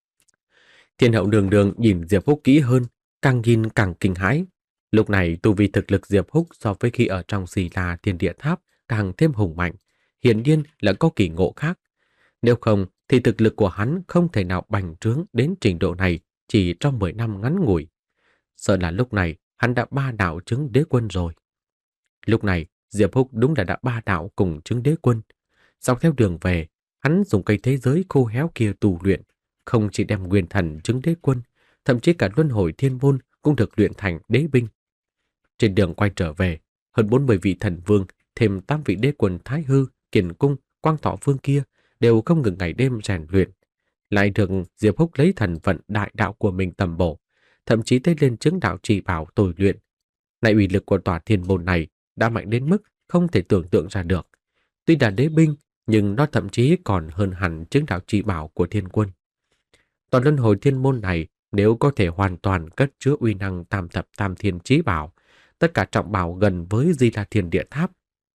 Thiên hậu đương đương nhìn Diệp Húc kỹ hơn, càng nhìn càng kinh hãi. Lúc này tu vi thực lực Diệp Húc so với khi ở trong Di La Thiên Địa Tháp càng thêm hùng mạnh, hiển nhiên là có kỳ ngộ khác. Nếu không thì thực lực của hắn không thể nào bành trướng đến trình độ này chỉ trong mười năm ngắn ngủi. Sợ là lúc này hắn đã ba đạo chứng đế quân rồi. Lúc này Diệp Húc đúng là đã ba đạo cùng chứng đế quân. Dọc theo đường về, hắn dùng cây thế giới khô héo kia tu luyện, không chỉ đem nguyên thần chứng đế quân, thậm chí cả luân hồi thiên môn cũng được luyện thành đế binh. Trên đường quay trở về, hơn bốn mươi vị thần vương, thêm tám vị đế quân Thái Hư, Kiền Cung, Quang Thọ Vương kia đều không ngừng ngày đêm rèn luyện. Lại được Diệp Húc lấy thần vận đại đạo của mình tầm bổ, thậm chí tới lên chứng đạo trì bảo tồi luyện. Này uy lực của tòa thiên môn này đã mạnh đến mức không thể tưởng tượng ra được. Tuy là đế binh, nhưng nó thậm chí còn hơn hẳn chứng đạo trì bảo của thiên quân. Toàn luân hồi thiên môn này nếu có thể hoàn toàn cất chứa uy năng tam thập tam thiên chí bảo, tất cả trọng bảo gần với Di La Thiên Địa Tháp.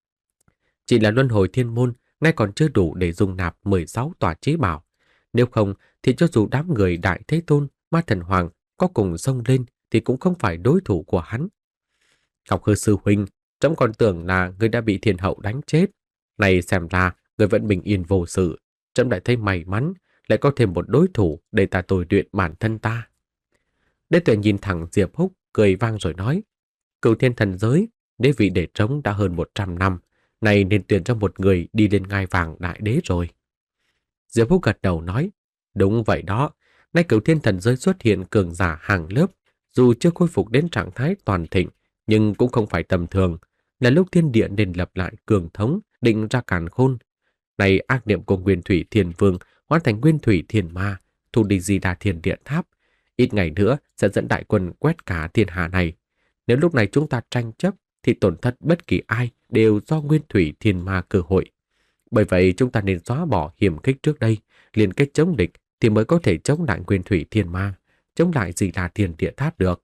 Chỉ là luân hồi thiên môn nay còn chưa đủ để dung nạp mười sáu tòa chí bảo. Nếu không thì cho dù đám người Đại Thế Tôn, Ma Thần Hoàng có cùng xông lên thì cũng không phải đối thủ của hắn. Ngọc Hư sư huynh, trẫm còn tưởng là người đã bị thiên hậu đánh chết. Này xem ra người vẫn bình yên vô sự. Trẫm lại thấy may mắn, lại có thêm một đối thủ để ta tồi luyện bản thân ta. Đế Tuệ nhìn thẳng Diệp Húc, cười vang rồi nói: Cửu thiên thần giới, đế vị để trống đã hơn một trăm năm, này nên tuyển cho một người đi lên ngai vàng đại đế rồi. Diệp Húc gật đầu nói: Đúng vậy đó, nay cửu thiên thần giới xuất hiện cường giả hàng lớp, dù chưa khôi phục đến trạng thái toàn thịnh, nhưng cũng không phải tầm thường, là lúc thiên địa nên lập lại cường thống, định ra càn khôn. Này ác niệm của Nguyên Thủy Thiên Vương hóa thành Nguyên Thủy Thiên Ma, thu đi Di Đà Thiên Địa Tháp, ít ngày nữa sẽ dẫn đại quân quét cả thiên hạ này. Nếu lúc này chúng ta tranh chấp thì tổn thất bất kỳ ai đều do Nguyên Thủy Thiên Ma cơ hội. Bởi vậy chúng ta nên xóa bỏ hiểm khích trước đây, liên kết chống địch thì mới có thể chống lại Nguyên Thủy Thiên Ma, chống lại Di Đà Thiên Địa Tháp được.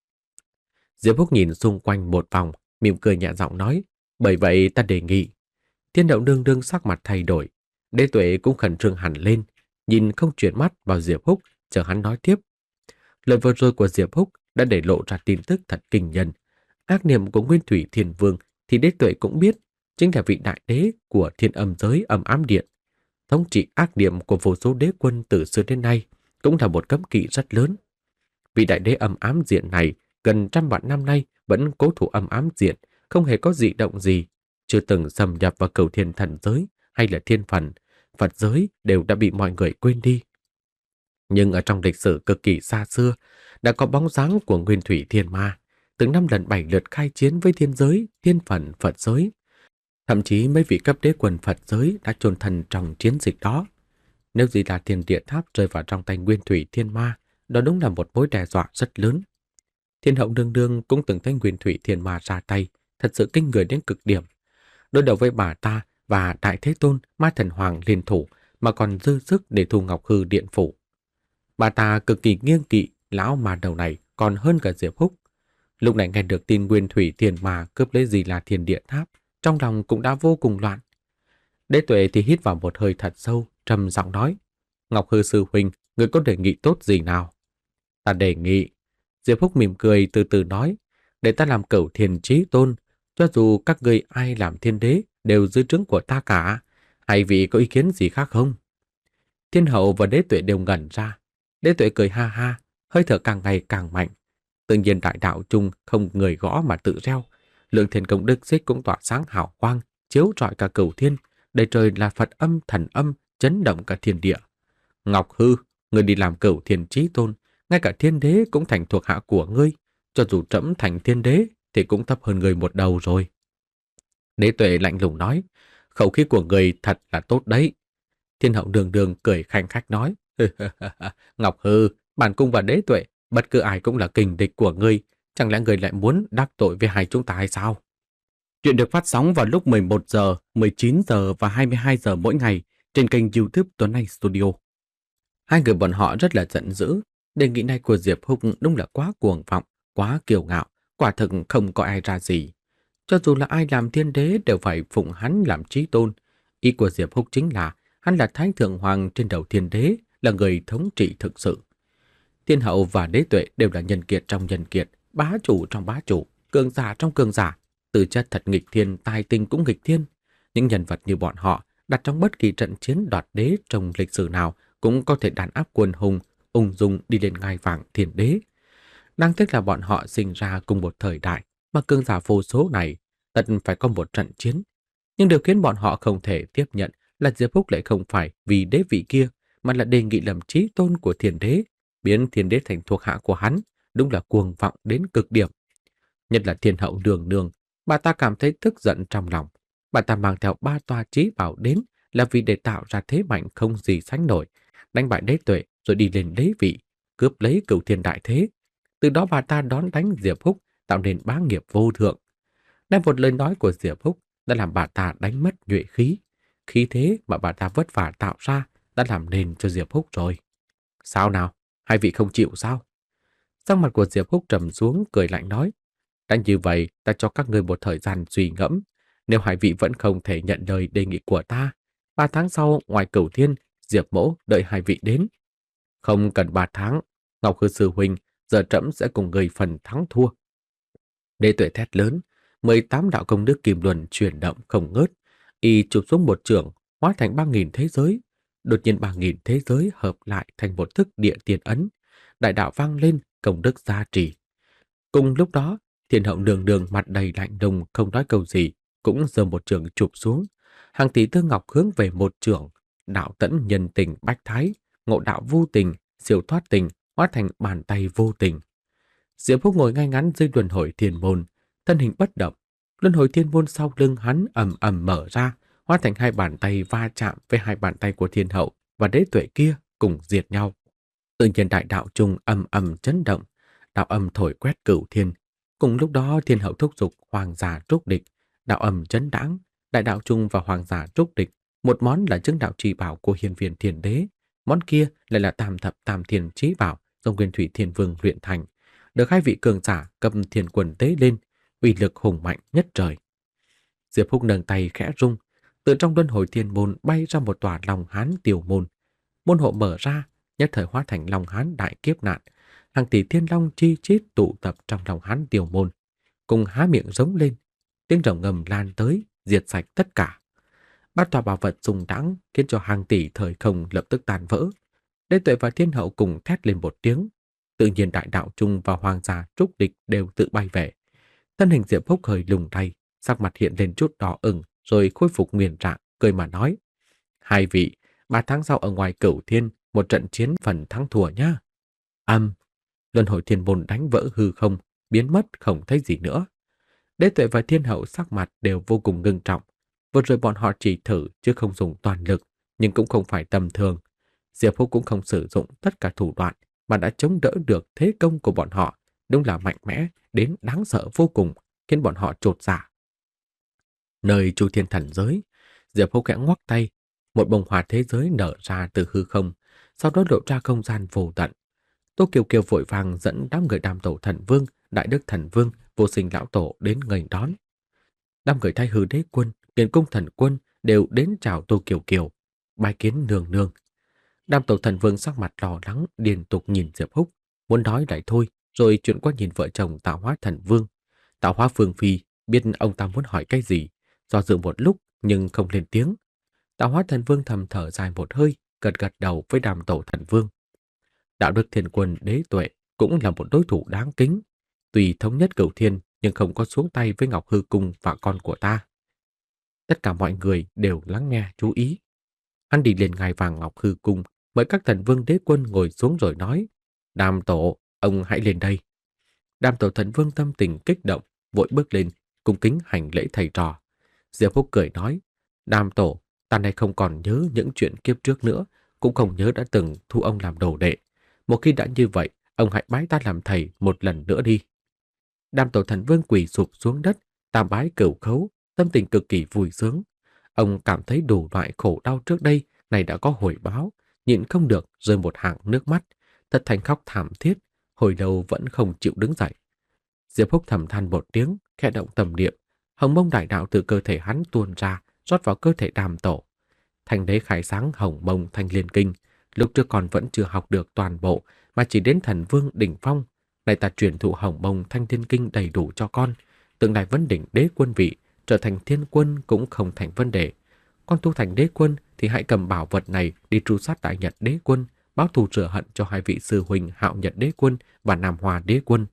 Diệp Húc nhìn xung quanh một vòng, mỉm cười nhẹ giọng nói: Bởi vậy ta đề nghị. Thiên Đậu nương nương sắc mặt thay đổi, Đế Tuệ cũng khẩn trương hẳn lên, nhìn không chuyển mắt vào Diệp Húc, chờ hắn nói tiếp. Lời vừa rồi của Diệp Húc đã để lộ ra tin tức thật kinh nhân. Ác niệm của Nguyên Thủy Thiên Vương thì Đế Tuệ cũng biết, chính là vị đại đế của Thiên Âm giới Âm Ám Điện. Thống trị ác niệm của vô số đế quân từ xưa đến nay cũng là một cấm kỵ rất lớn. Vị đại đế Âm Ám Diện này gần trăm vạn năm nay vẫn cố thủ Âm Ám Diện, không hề có dị động gì, chưa từng xâm nhập vào Cửu Thiên thần giới hay là thiên phần, Phật giới đều đã bị mọi người quên đi. Nhưng ở trong lịch sử cực kỳ xa xưa, đã có bóng dáng của Nguyên Thủy Thiên Ma, từng năm lần bảy lượt khai chiến với thiên giới, thiên phần, Phật giới. Thậm chí mấy vị cấp đế quân Phật giới đã chôn thân trong chiến dịch đó. Nếu Di Đà Thiên Địa Tháp rơi vào trong tay Nguyên Thủy Thiên Ma, đó đúng là một mối đe dọa rất lớn. Thiên hậu nương nương cũng từng thấy Nguyên Thủy Thiên Ma ra tay, thật sự kinh người đến cực điểm. Đối đầu với bà ta và Đại Thế Tôn, Ma Thần Hoàng liên thủ mà còn dư sức để thu Ngọc Hư điện phủ. Bà ta cực kỳ nghiêng kỵ lão ma đầu này còn hơn cả Diệp Húc. Lúc này nghe được tin Nguyên Thủy Thiên Ma cướp lấy Di La Thiên Địa Tháp, trong lòng cũng đã vô cùng loạn. Đế Tuệ thì hít vào một hơi thật sâu, trầm giọng nói: Ngọc Hư sư huynh, người có đề nghị tốt gì nào? Ta đề nghị. Diệp Húc mỉm cười từ từ nói: Để ta làm Cửu Thiên Chí Tôn, cho dù các ngươi ai làm thiên đế đều dưới trướng của ta cả. Hai vị có ý kiến gì khác không? Thiên hậu và Đế Tuệ đều ngẩn ra. Đế Tuệ cười ha ha, hơi thở càng ngày càng mạnh. Tự nhiên đại đạo chung không người gõ mà tự reo. Lượng thiên công đức xích cũng tỏa sáng hào quang, chiếu rọi cả cửu thiên, đầy trời là Phật âm thần âm, chấn động cả thiên địa. Ngọc Hư, người đi làm Cửu Thiên Chí Tôn, ngay cả thiên đế cũng thành thuộc hạ của ngươi, cho dù trẫm thành thiên đế thì cũng thấp hơn người một đầu rồi. Đế Tuệ lạnh lùng nói: Khẩu khí của người thật là tốt đấy. Thiên hậu đường đường cười khanh khách nói: Ngọc Hư, bản cung và Đế Tuệ, bất cứ ai cũng là kình địch của ngươi, chẳng lẽ ngươi lại muốn đắc tội với hai chúng ta hay sao? Chuyện được phát sóng vào lúc mười một giờ, mười chín giờ và hai mươi hai giờ mỗi ngày trên kênh YouTube Tuấn Anh Studio. Hai người bọn họ rất là giận dữ. Đề nghị này của Diệp Húc đúng là quá cuồng vọng, quá kiêu ngạo, quả thực không có ai ra gì. Cho dù là ai làm thiên đế đều phải phụng hắn làm chí tôn. Ý của Diệp Húc chính là hắn là Thái Thượng Hoàng trên đầu thiên đế, là người thống trị thực sự. Thiên hậu và Đế Tuệ đều là nhân kiệt trong nhân kiệt, bá chủ trong bá chủ, cường giả trong cường giả, tư chất thật nghịch thiên, tài tình cũng nghịch thiên. Những nhân vật như bọn họ đặt trong bất kỳ trận chiến đoạt đế trong lịch sử nào cũng có thể đàn áp quân hùng, ung dung đi lên ngai vàng thiên đế. Đáng tiếc là bọn họ sinh ra cùng một thời đại, mà cường giả vô số này tất phải có một trận chiến. Nhưng điều khiến bọn họ không thể tiếp nhận là Diệp Húc lại không phải vì đế vị kia, mà là đề nghị làm chí tôn của thiên đế, biến thiên đế thành thuộc hạ của hắn, đúng là cuồng vọng đến cực điểm. Nhất là thiên hậu nương nương, bà ta cảm thấy tức giận trong lòng. Bà ta mang theo ba tòa chí bảo đến là vì để tạo ra thế mạnh không gì sánh nổi, đánh bại đế tuệ rồi đi lên đế vị, cướp lấy cửu thiên đại thế. Từ đó bà ta đón đánh Diệp Húc, tạo nên bá nghiệp vô thượng. Nay một lời nói của Diệp Húc đã làm bà ta đánh mất nhuệ khí. Khí thế mà bà ta vất vả tạo ra đã làm nền cho Diệp Húc rồi. Sao nào? Hai vị không chịu sao? Sắc mặt của Diệp Húc trầm xuống cười lạnh nói. Đã như vậy, ta cho các ngươi một thời gian suy ngẫm. Nếu hai vị vẫn không thể nhận lời đề nghị của ta, ba tháng sau ngoài Cửu Thiên, Diệp Mỗ đợi hai vị đến. Không cần ba tháng, Ngọc Hư Sư Huynh, giờ trẫm sẽ cùng người phần thắng thua. Đế Tuệ thét lớn, mười tám đạo công đức kim luân chuyển động không ngớt, y chụp xuống một trường, hóa thành ba nghìn thế giới. Đột nhiên ba nghìn thế giới hợp lại thành một thức địa tiền ấn, đại đạo vang lên, công đức gia trì. Cùng lúc đó, Thiên hậu nương nương mặt đầy lạnh lùng không nói câu gì, cũng giơ một trường chụp xuống. Hàng tỷ tư ngọc hướng về một trường, đạo tẫn nhân tình bách thái, ngộ đạo vô tình, siêu thoát tình, hóa thành bàn tay vô tình. Diệp Húc ngồi ngay ngắn dưới luân hồi thiên môn, thân hình bất động. Luân hồi thiên môn sau lưng hắn ầm ầm mở ra, hóa thành hai bàn tay va chạm với hai bàn tay của thiên hậu và đế tuệ kia cùng diệt nhau. Tự nhiên đại đạo trung ầm ầm chấn động, đạo âm thổi quét cửu thiên. Cùng lúc đó thiên hậu thúc giục hoàng giả trúc địch, đạo âm chấn đãng, đại đạo trung và hoàng giả trúc địch. Một món là chứng đạo trì bảo của hiền viên thiên đế, món kia lại là tam thập tam thiên trí bảo do Nguyên Thủy Thiên Vương luyện thành, được hai vị cường giả cầm thiên quần tế lên, uy lực hùng mạnh nhất trời. Diệp Húc nâng tay khẽ rung, từ trong luân hồi thiên môn bay ra một tòa Long Hán tiểu môn. Môn hộ mở ra, nhất thời hóa thành Long Hán đại kiếp nạn, hàng tỷ thiên long chi chít tụ tập trong Long Hán tiểu môn, cùng há miệng giống lên, tiếng rồng ngầm lan tới, diệt sạch tất cả. Bát tòa bảo vật rung đãng khiến cho hàng tỷ thời không lập tức tan vỡ. Đế Tuệ và Thiên hậu cùng thét lên một tiếng. Tự nhiên đại đạo trung và hoàng gia trúc địch đều tự bay về. Thân hình Diệp Húc hơi lùng lay, sắc mặt hiện lên chút đỏ ửng, rồi khôi phục nguyên trạng, cười mà nói: hai vị, ba tháng sau ở ngoài Cửu Thiên, một trận chiến phần thắng thua nhá. Âm, luân hồi thiên môn đánh vỡ hư không, biến mất không thấy gì nữa. Đế Tuệ và Thiên hậu sắc mặt đều vô cùng ngưng trọng. Vừa rồi bọn họ chỉ thử chứ không dùng toàn lực, nhưng cũng không phải tầm thường. Diệp Húc cũng không sử dụng tất cả thủ đoạn, mà đã chống đỡ được thế công của bọn họ, đúng là mạnh mẽ đến đáng sợ vô cùng, khiến bọn họ chột dạ. Nơi Chu Thiên Thần giới, Diệp Húc khẽ ngoắc tay, một bông hoa thế giới nở ra từ hư không, sau đó lộ ra không gian vô tận. Tô Kiều Kiều vội vàng dẫn đám người Đàm Tổ Thần Vương, Đại Đức Thần Vương, Vô Sinh lão tổ đến nghênh đón. Đám người Thái Hư Đế Quân, Tiền Cung Thần Quân đều đến chào Tô Kiều Kiều, bái kiến nương nương. Đàm Tổ Thần Vương sắc mặt lo lắng, liên tục nhìn Diệp Húc, muốn nói lại thôi, rồi chuyển qua nhìn vợ chồng Tạo Hóa Thần Vương. Tạo Hóa Phương Phi biết ông ta muốn hỏi cái gì, do dự một lúc nhưng không lên tiếng. Tạo Hóa Thần Vương thầm thở dài một hơi, gật gật đầu với Đàm Tổ Thần Vương. Đạo Đức Thiên Quân Đế Tuệ cũng là một đối thủ đáng kính, tuy thống nhất Cửu Thiên nhưng không có xuống tay với Ngọc Hư Cung và con của ta. Tất cả mọi người đều lắng nghe chú ý. Hắn đi lên ngai vàng Ngọc Hư Cung, mời các thần vương đế quân ngồi xuống rồi nói: Đàm Tổ, ông hãy lên đây. Đàm Tổ Thần Vương tâm tình kích động, vội bước lên, cung kính hành lễ thầy trò. Diệp Húc cười nói: Đàm Tổ, ta này không còn nhớ những chuyện kiếp trước nữa, cũng không nhớ đã từng thu ông làm đồ đệ. Một khi đã như vậy, ông hãy bái ta làm thầy một lần nữa đi. Đàm Tổ Thần Vương quỳ sụp xuống đất, tam bái cửu khấu, tâm tình cực kỳ vui sướng. Ông cảm thấy đủ loại khổ đau trước đây này đã có hồi báo, nhịn không được rơi một hàng nước mắt, thật thành khóc thảm thiết, hồi đầu vẫn không chịu đứng dậy. Diệp Húc thầm than một tiếng, khẽ động tâm niệm, hồng mông đại đạo từ cơ thể hắn tuôn ra, rót vào cơ thể Đàm Tổ. Thành đế khai sáng hồng mông thanh liên kinh, lúc trước còn vẫn chưa học được toàn bộ, mà chỉ đến thần vương đỉnh phong. Này ta truyền thụ hồng mông thanh liên kinh đầy đủ cho con, tương lai vấn đỉnh đế quân vị, trở thành thiên quân cũng không thành vấn đề. Con tu thành đế quân thì hãy cầm bảo vật này đi tru sát Đại Nhật đế quân, báo thù rửa hận cho hai vị sư huynh Hạo Nhật đế quân và Nam Hoa đế quân.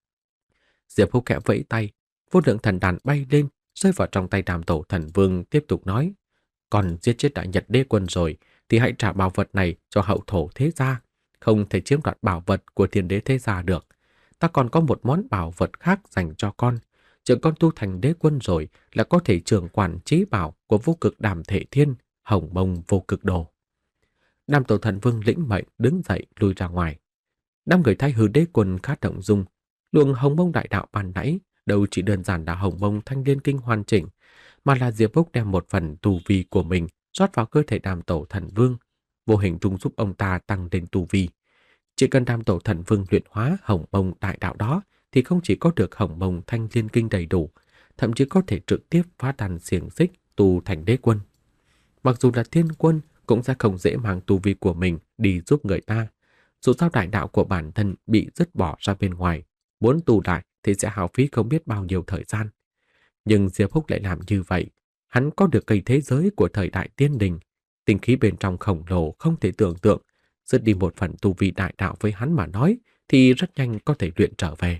Diệp Húc khẽ vẫy tay, vô lượng thần đàn bay lên, rơi vào trong tay Đàm Tổ Thần Vương, tiếp tục nói: còn giết chết Đại Nhật đế quân rồi thì hãy trả bảo vật này cho hậu thổ thế gia, không thể chiếm đoạt bảo vật của thiên đế thế gia được. ta còn có một món bảo vật khác dành cho con. Chờ con tu thành đế quân rồi là có thể trưởng quản trí bảo của vô cực Đàm Thể Thiên, Hồng Mông Vô Cực Đồ. Nam Tổ Thần Vương lĩnh mệnh đứng dậy lui ra ngoài. Năm người Thái Hư đế quân khá động dung. Luồng Hồng Mông đại đạo ban nãy đâu chỉ đơn giản là Hồng Mông Thanh Liên Kinh hoàn chỉnh, mà là Diệp Phúc đem một phần tu vi của mình rót vào cơ thể Nam Tổ Thần Vương, vô hình trung giúp ông ta tăng lên tu vi. Chỉ cần Nam Tổ Thần Vương luyện hóa Hồng Mông đại đạo đó thì không chỉ có được Hồng Mông Thanh Liên Kinh đầy đủ, thậm chí có thể trực tiếp phá tan xiềng xích tu thành đế quân. Mặc dù là thiên quân cũng sẽ không dễ mang tu vi của mình đi giúp người ta. Dù sao đại đạo của bản thân bị dứt bỏ ra bên ngoài, muốn tu lại thì sẽ hao phí không biết bao nhiêu thời gian. Nhưng Diệp Phúc lại làm như vậy. Hắn có được cây thế giới của thời đại tiên đình, tinh khí bên trong khổng lồ không thể tưởng tượng. Dứt đi một phần tu vi đại đạo với hắn mà nói thì rất nhanh có thể luyện trở về.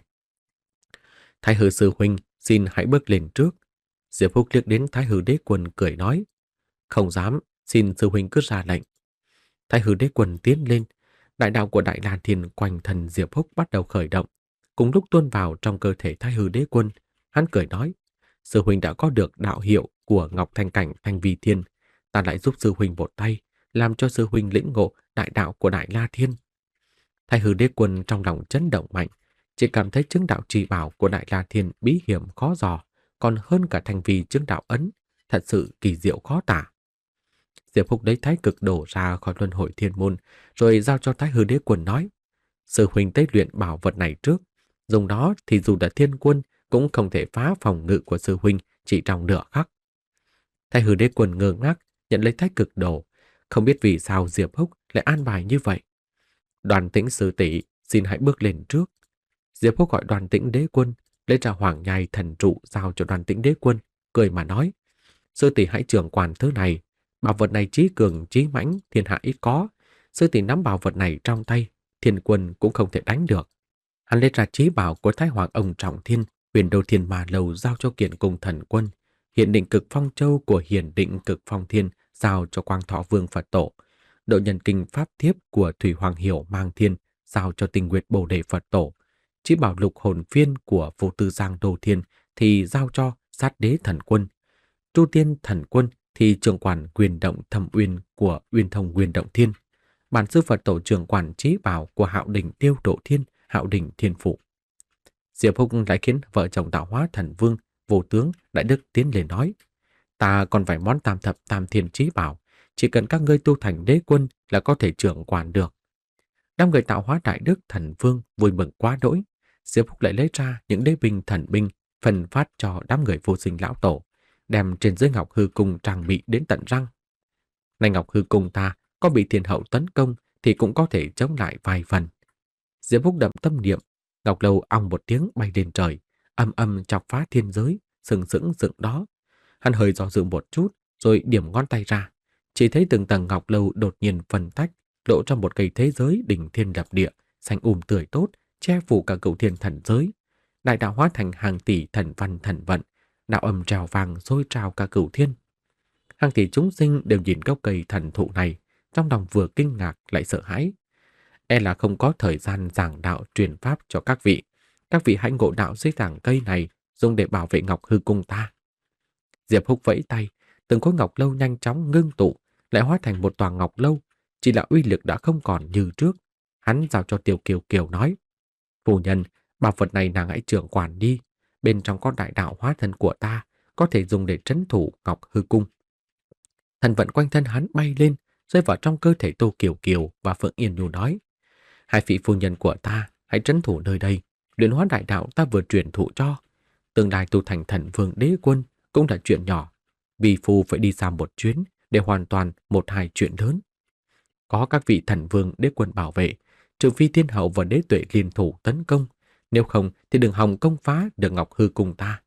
Thái Hư sư huynh, xin hãy bước lên trước. Diệp Phúc liếc đến Thái Hư đế quân cười nói. Không dám, xin sư huynh cứ ra lệnh. Thái Hư đế quân tiến lên. Đại đạo của Đại La Thiên quanh thân Diệp Phúc bắt đầu khởi động, cùng lúc tuôn vào trong cơ thể Thái Hư đế quân. Hắn cười nói, sư huynh đã có được đạo hiệu của Ngọc Thanh Cảnh Thanh Vi Thiên, ta lại giúp sư huynh một tay, làm cho sư huynh lĩnh ngộ đại đạo của Đại La Thiên. Thái Hư đế quân trong lòng chấn động mạnh, chỉ cảm thấy chứng đạo trì bảo của Đại La Thiên bí hiểm khó dò, còn hơn cả Thanh Vi chứng đạo ấn, thật sự kỳ diệu khó tả. Diệp Phúc lấy thái cực đổ ra khỏi luân hồi thiên môn, rồi giao cho Thái Hư đế quân nói, sư huynh tế luyện bảo vật này trước, dùng đó thì dù là thiên quân cũng không thể phá phòng ngự của sư huynh chỉ trong nửa khắc. Thái Hư đế quân ngơ ngác nhận lấy thái cực đồ, không biết vì sao Diệp Phúc lại an bài như vậy. Đoàn Tĩnh sư tỷ, xin hãy bước lên trước. Diệp Phúc gọi Đoàn Tĩnh đế quân, lấy ra Hoàng Nhai thần trụ giao cho Đoàn Tĩnh đế quân, cười mà nói, sư tỷ hãy trưởng quản thứ này. Bảo vật này trí cường trí mãnh, thiên hạ ít có. Sư tỷ nắm bảo vật này trong tay, thiên quân cũng không thể đánh được. Hắn lấy ra trí bảo của Thái Hoàng ông Trọng Thiên, Huyền Đô Thiên Ma Lầu giao cho Kiện Cùng Thần Quân, Hiện Định Cực Phong Châu của Hiển Định Cực Phong Thiên giao cho Quang Thọ Vương Phật Tổ, Độ Nhân Kinh Pháp Thiếp của Thủy Hoàng Hiểu Mang Thiên giao cho Tinh Nguyệt Bồ Đề Phật Tổ, trí bảo Lục Hồn Phiên của Vô Tư Giang Đô Thiên thì giao cho Sát Đế Thần Quân, Chu Tiên Thần Quân thì trưởng quản Quyền Động Thâm Uyên của Uyên Thông Quyền Động Thiên, bản sư Phật Tổ trưởng quản trí bảo của Hạo Đỉnh Tiêu Độ Thiên, Hạo Đỉnh Thiên Phụ. Diệp Phúc lại khiến vợ chồng tạo hóa thần vương, Vô Tướng, Đại Đức tiến lên nói, ta còn phải món tam thập tam thiên trí bảo, chỉ cần các ngươi tu thành đế quân là có thể trưởng quản được. Năm người tạo hóa Đại Đức thần vương vui mừng quá đỗi. Diệp Phúc lại lấy ra những đế binh thần binh phân phát cho đám người Vô Sinh lão tổ, đem trên dưới Ngọc Hư Cung trang bị đến tận răng. Này Ngọc Hư Cung ta có bị thiên hậu tấn công thì cũng có thể chống lại vài phần. Diệp Phúc đậm tâm niệm, Ngọc Lâu ong một tiếng bay lên trời, âm âm chọc phá thiên giới, sừng sững dựng đó. Hắn hơi do dự một chút, rồi điểm ngón tay ra, chỉ thấy từng tầng Ngọc Lâu đột nhiên phân tách, lộ ra một cây thế giới đỉnh thiên lập địa, xanh um tươi tốt, che phủ cả cửu thiên thần giới. Đại đạo hóa thành hàng tỷ thần văn thần vận, đạo âm trào vàng sôi trào cả cửu thiên. Hàng tỷ chúng sinh đều nhìn gốc cây thần thụ này, trong lòng vừa kinh ngạc lại sợ hãi. E là không có thời gian giảng đạo truyền pháp cho các vị. Các vị hãy ngộ đạo dưới tảng cây này, dùng để bảo vệ Ngọc Hư Cung ta. Diệp Húc vẫy tay, từng khối ngọc lâu nhanh chóng ngưng tụ, lại hóa thành một tòa ngọc lâu, chỉ là uy lực đã không còn như trước. Hắn giao cho Tiểu Kiều Kiều nói, phu nhân, bảo vật này nàng hãy trưởng quản đi, bên trong có đại đạo hóa thân của ta, có thể dùng để trấn thủ Ngọc Hư Cung. Thần vận quanh thân hắn bay lên, rơi vào trong cơ thể Tô Kiều Kiều và Phượng Yên Nhu nói, hai vị phu nhân của ta, hãy trấn thủ nơi đây, luyện hóa đại đạo ta vừa truyền thụ cho. Tương lai tu thành thần vương đế quân cũng là chuyện nhỏ, vì phu phải đi xa một chuyến để hoàn toàn một hai chuyện lớn. Có các vị thần vương đế quân bảo vệ, trừ phi thiên hậu và đế tuệ liên thủ tấn công, nếu không thì đừng hòng công phá được Ngọc Hư Cung ta.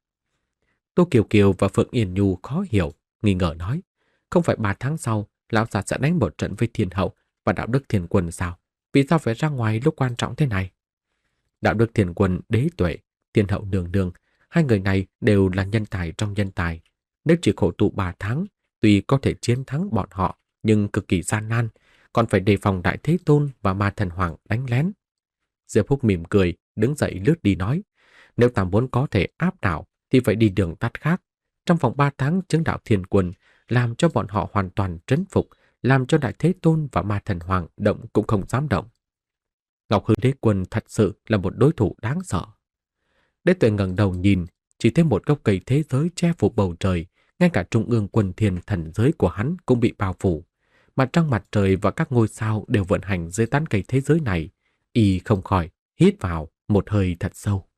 Tô Kiều Kiều và Phượng Yên Nhu khó hiểu, nghi ngờ nói, không phải ba tháng sau lão già sẽ đánh một trận với thiên hậu và đạo đức thiên quân sao? Vì sao phải ra ngoài lúc quan trọng thế này? Đạo đức thiên quân, đế tuệ, thiên hậu nương nương, hai người này đều là nhân tài trong nhân tài. Nếu chỉ khổ tụ ba tháng, tuy có thể chiến thắng bọn họ, nhưng cực kỳ gian nan, còn phải đề phòng Đại Thế Tôn và Ma Thần Hoàng đánh lén. Diệp Phúc mỉm cười, đứng dậy lướt đi nói, nếu ta muốn có thể áp đảo thì phải đi đường tắt khác. Trong vòng ba tháng chứng đạo thiên quân, làm cho bọn họ hoàn toàn trấn phục, làm cho Đại Thế Tôn và Ma Thần Hoàng động cũng không dám động. Ngọc Hư Đế Quân thật sự là một đối thủ đáng sợ. Đế Tuệ ngẩng đầu nhìn, chỉ thấy một gốc cây thế giới che phủ bầu trời, ngay cả trung ương quân thiên thần giới của hắn cũng bị bao phủ. Mặt trăng mặt trời và các ngôi sao đều vận hành dưới tán cây thế giới này, y không khỏi hít vào một hơi thật sâu.